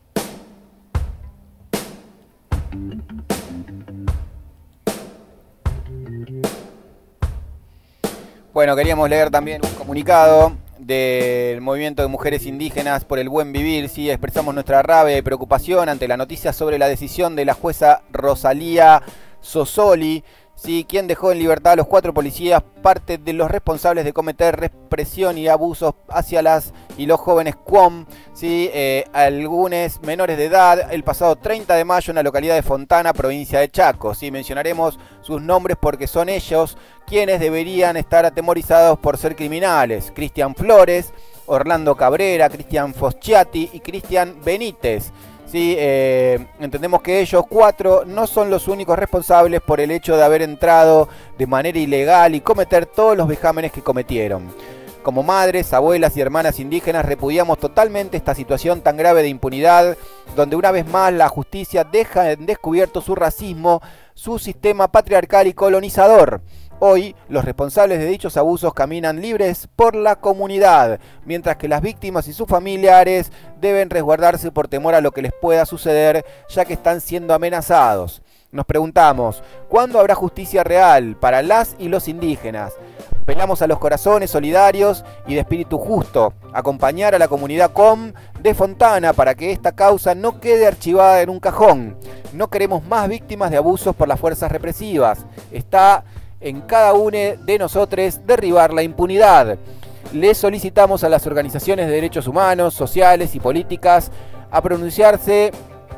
S5: Bueno, queríamos leer también un comunicado del Movimiento de Mujeres Indígenas por el Buen Vivir. Sí, expresamos nuestra rabia y preocupación ante la noticia sobre la decisión de la jueza Rosalía Sossoli, sí, quien dejó en libertad a los 4 policías, parte de los responsables de cometer represión y abusos hacia las y los jóvenes QOM, sí, algunos menores de edad, el pasado 30 de mayo en la localidad de Fontana, provincia de Chaco. Sí, mencionaremos sus nombres porque son ellos quienes deberían estar atemorizados por ser criminales: Cristian Flores, Orlando Cabrera, Cristian Foschiati y Cristian Benítez. Sí, entendemos que ellos 4 no son los únicos responsables por el hecho de haber entrado de manera ilegal y cometer todos los vejámenes que cometieron. Como madres, abuelas y hermanas indígenas repudiamos totalmente esta situación tan grave de impunidad, donde una vez más la justicia deja en descubierto su racismo, su sistema patriarcal y colonizador. Hoy, los responsables de dichos abusos caminan libres por la comunidad, mientras que las víctimas y sus familiares deben resguardarse por temor a lo que les pueda suceder, ya que están siendo amenazados. Nos preguntamos, ¿cuándo habrá justicia real para las y los indígenas? Apelamos a los corazones solidarios y de espíritu justo, acompañar a la comunidad QOM de Fontana para que esta causa no quede archivada en un cajón. No queremos más víctimas de abusos por las fuerzas represivas. Está en cada uno de nosotros derribar la impunidad. Les solicitamos a las organizaciones de derechos humanos, sociales y políticas a pronunciarse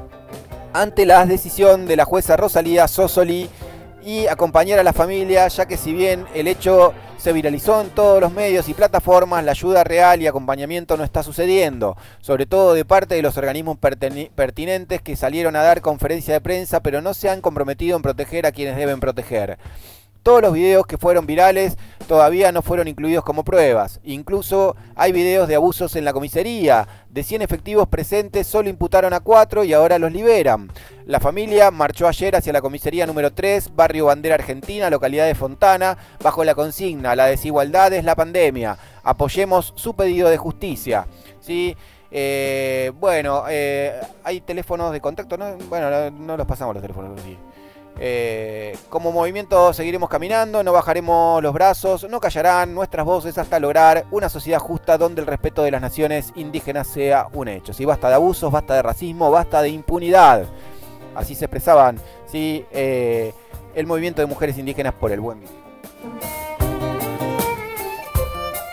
S5: ante la decisión de la jueza Rosalía Sossoli y acompañar a la familia, ya que si bien el hecho se viralizó en todos los medios y plataformas, la ayuda real y acompañamiento no está sucediendo, sobre todo de parte de los organismos pertinentes que salieron a dar conferencia de prensa, pero no se han comprometido en proteger a quienes deben proteger. Todos los videos que fueron virales todavía no fueron incluidos como pruebas. Incluso hay videos de abusos en la comisaría. De 100 efectivos presentes solo imputaron a 4 y ahora los liberan. La familia marchó ayer hacia la comisaría número 3, barrio Bandera Argentina, localidad de Fontana, bajo la consigna: la desigualdad es la pandemia. Apoyemos su pedido de justicia. ¿Sí? Bueno, hay teléfonos de contacto, ¿no? Bueno, no los pasamos los teléfonos, sí. Como movimiento seguiremos caminando, no bajaremos los brazos, no callarán nuestras voces hasta lograr una sociedad justa donde el respeto de las naciones indígenas sea un hecho. ¿Sí? Basta de abusos, basta de racismo, basta de impunidad. Así se expresaban, ¿sí? El movimiento de mujeres indígenas por el buen vivir.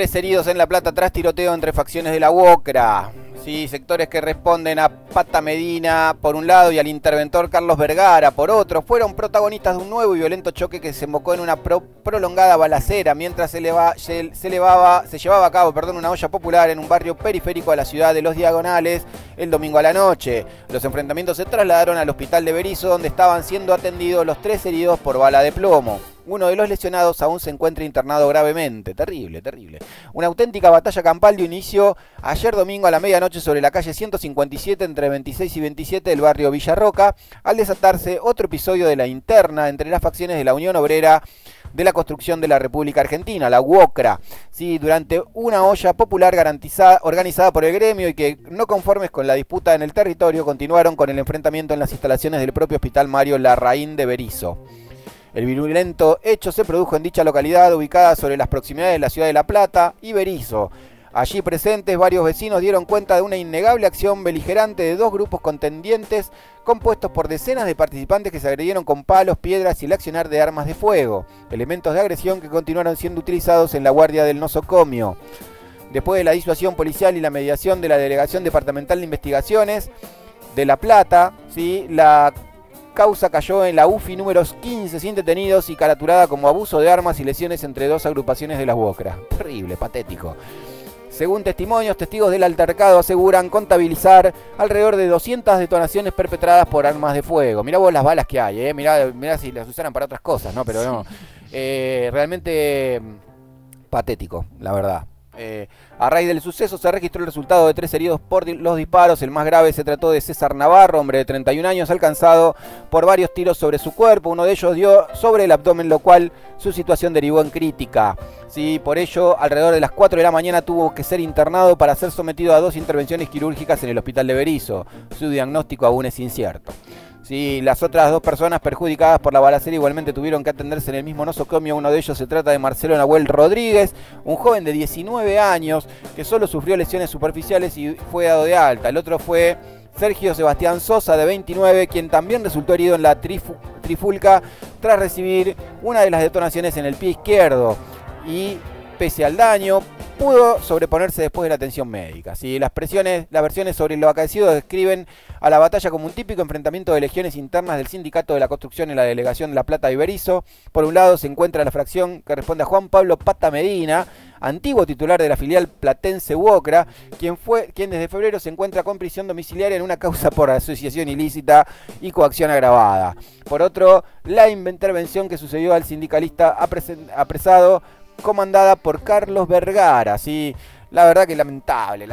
S5: 3 heridos en La Plata tras tiroteo entre facciones de la UOCRA. Sí, sectores que responden a Pata Medina por un lado y al interventor Carlos Vergara por otro fueron protagonistas de un nuevo y violento choque que desembocó en una prolongada balacera mientras se llevaba a cabo una olla popular en un barrio periférico de la ciudad de Los Diagonales el domingo a la noche. Los enfrentamientos se trasladaron al hospital de Berisso, donde estaban siendo atendidos los 3 heridos por bala de plomo. Uno de los lesionados aún se encuentra internado gravemente. Terrible, terrible. Una auténtica batalla campal dio inicio ayer domingo a la medianoche sobre la calle 157 entre 26 y 27 del barrio Villarroca, al desatarse otro episodio de la interna entre las facciones de la Unión Obrera de la Construcción de la República Argentina, la UOCRA, sí, durante una olla popular organizada por el gremio y que, no conformes con la disputa en el territorio, continuaron con el enfrentamiento en las instalaciones del propio Hospital Mario Larraín de Berisso. El virulento hecho se produjo en dicha localidad ubicada sobre las proximidades de la ciudad de La Plata y Berisso. Allí presentes, varios vecinos dieron cuenta de una innegable acción beligerante de 2 grupos contendientes compuestos por decenas de participantes que se agredieron con palos, piedras y el accionar de armas de fuego, elementos de agresión que continuaron siendo utilizados en la guardia del nosocomio. Después de la disuasión policial y la mediación de la Delegación Departamental de Investigaciones de La Plata, ¿sí?, la causa cayó en la UFI números 15 sin detenidos y caraturada como abuso de armas y lesiones entre 2 agrupaciones de las UOCRA. Terrible, patético. Según testimonios, testigos del altercado aseguran contabilizar alrededor de 200 detonaciones perpetradas por armas de fuego. Mirá vos las balas que hay, mirá si las usaran para otras cosas, ¿no? Pero no. Realmente patético, la verdad. A raíz del suceso se registró el resultado de 3 heridos por los disparos. El más grave se trató de César Navarro, hombre de 31 años, alcanzado por varios tiros sobre su cuerpo. Uno de ellos dio sobre el abdomen, lo cual su situación derivó en crítica. Sí, por ello, alrededor de las 4 de la mañana tuvo que ser internado para ser sometido a 2 intervenciones quirúrgicas en el hospital de Berisso. Su diagnóstico aún es incierto. Sí, las otras 2 personas perjudicadas por la balacera igualmente tuvieron que atenderse en el mismo nosocomio. Uno de ellos se trata de Marcelo Nahuel Rodríguez, un joven de 19 años que solo sufrió lesiones superficiales y fue dado de alta. El otro fue Sergio Sebastián Sosa, de 29, quien también resultó herido en la trifulca tras recibir una de las detonaciones en el pie izquierdo. Y pese al daño, pudo sobreponerse después de la atención médica. ¿Sí? Las versiones sobre lo acaecido describen a la batalla como un típico enfrentamiento de legiones internas del Sindicato de la Construcción en la Delegación de La Plata y Berisso. Por un lado se encuentra la fracción que responde a Juan Pablo Pata Medina, antiguo titular de la filial platense UOCRA, quien desde febrero se encuentra con prisión domiciliaria en una causa por asociación ilícita y coacción agravada. Por otro, la intervención que sucedió al sindicalista apresado, comandada por Carlos Vergara. Sí, la verdad que lamentable.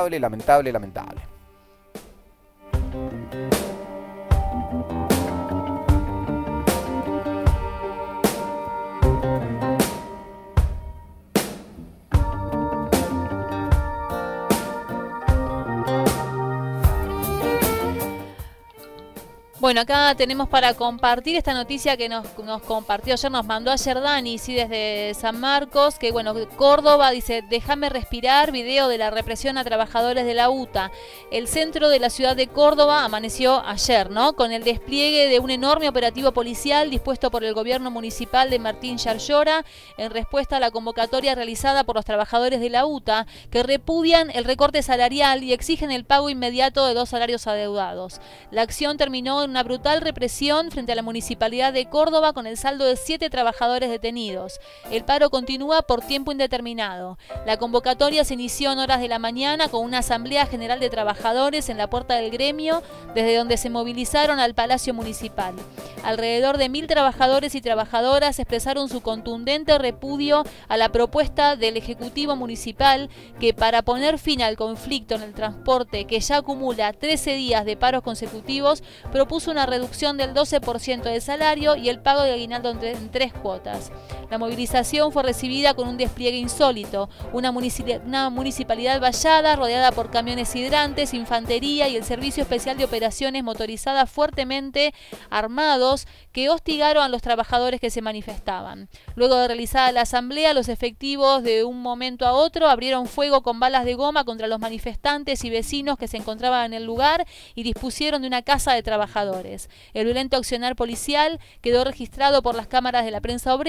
S6: Bueno, acá tenemos para compartir esta noticia que nos compartió ayer, nos mandó ayer Dani, sí, desde San Marcos, que bueno, Córdoba dice, déjame respirar, video de la represión a trabajadores de la UTA. El centro de la ciudad de Córdoba amaneció ayer, ¿no? Con el despliegue de un enorme operativo policial dispuesto por el gobierno municipal de Martín Yarlora en respuesta a la convocatoria realizada por los trabajadores de la UTA, que repudian el recorte salarial y exigen el pago inmediato de 2 salarios adeudados. La acción terminó en una brutal represión frente a la Municipalidad de Córdoba con el saldo de 7 trabajadores detenidos. El paro continúa por tiempo indeterminado. La convocatoria se inició en horas de la mañana con una asamblea general de trabajadores en la puerta del gremio, desde donde se movilizaron al Palacio Municipal. Alrededor de 1000 trabajadores y trabajadoras expresaron su contundente repudio a la propuesta del Ejecutivo Municipal que, para poner fin al conflicto en el transporte que ya acumula 13 días de paros consecutivos, propuso una reducción del 12% del salario y el pago de aguinaldo en 3 cuotas. La movilización fue recibida con un despliegue insólito, una municipalidad vallada rodeada por camiones hidrantes, infantería y el Servicio Especial de Operaciones motorizadas fuertemente armados que hostigaron a los trabajadores que se manifestaban. Luego de realizada la asamblea, los efectivos de un momento a otro abrieron fuego con balas de goma contra los manifestantes y vecinos que se encontraban en el lugar y dispusieron de una casa de trabajadores. El violento accionar policial quedó registrado por las cámaras de la prensa obrera,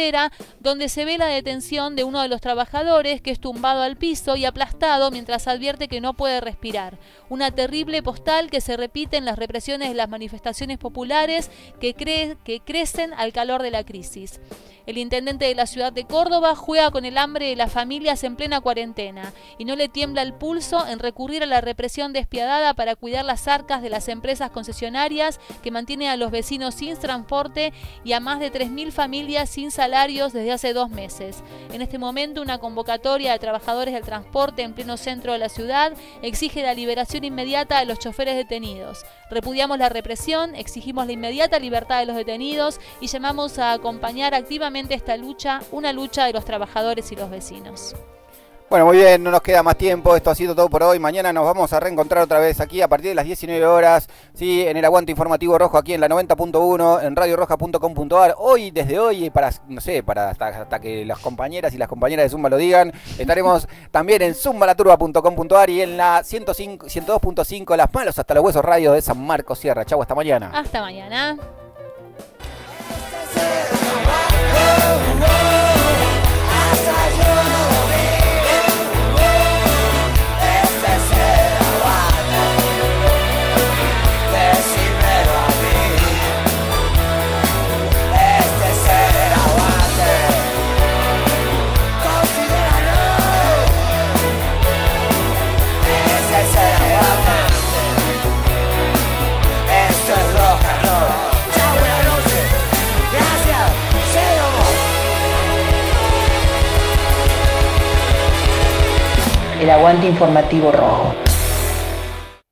S6: donde se ve la detención de uno de los trabajadores que es tumbado al piso y aplastado mientras advierte que no puede respirar. Una terrible postal que se repite en las represiones de las manifestaciones populares que crecen al calor de la crisis. El intendente de la ciudad de Córdoba juega con el hambre de las familias en plena cuarentena y no le tiembla el pulso en recurrir a la represión despiadada para cuidar las arcas de las empresas concesionarias que mantienen a los vecinos sin transporte y a más de 3.000 familias sin salarios desde hace 2 meses. En este momento, una convocatoria de trabajadores del transporte en pleno centro de la ciudad exige la liberación inmediata de los choferes detenidos. Repudiamos la represión, exigimos la inmediata libertad de los detenidos y llamamos a acompañar activamente esta lucha, una lucha de los trabajadores y los vecinos.
S5: Bueno, muy bien, no nos queda más tiempo, esto ha sido todo por hoy. Mañana nos vamos a reencontrar otra vez aquí a partir de las 19 horas, ¿sí? En el Aguante Informativo Rojo, aquí en la 90.1, en radioroja.com.ar. Hoy, desde hoy, hasta que las compañeras y las compañeras de Zumba lo digan, estaremos también en zumbalaturba.com.ar y en la 102.5 Las Malos hasta los Huesos Radio de San Marcos Sierra. Chau, hasta mañana.
S6: Hasta mañana.
S1: El Aguante Informativo Rojo.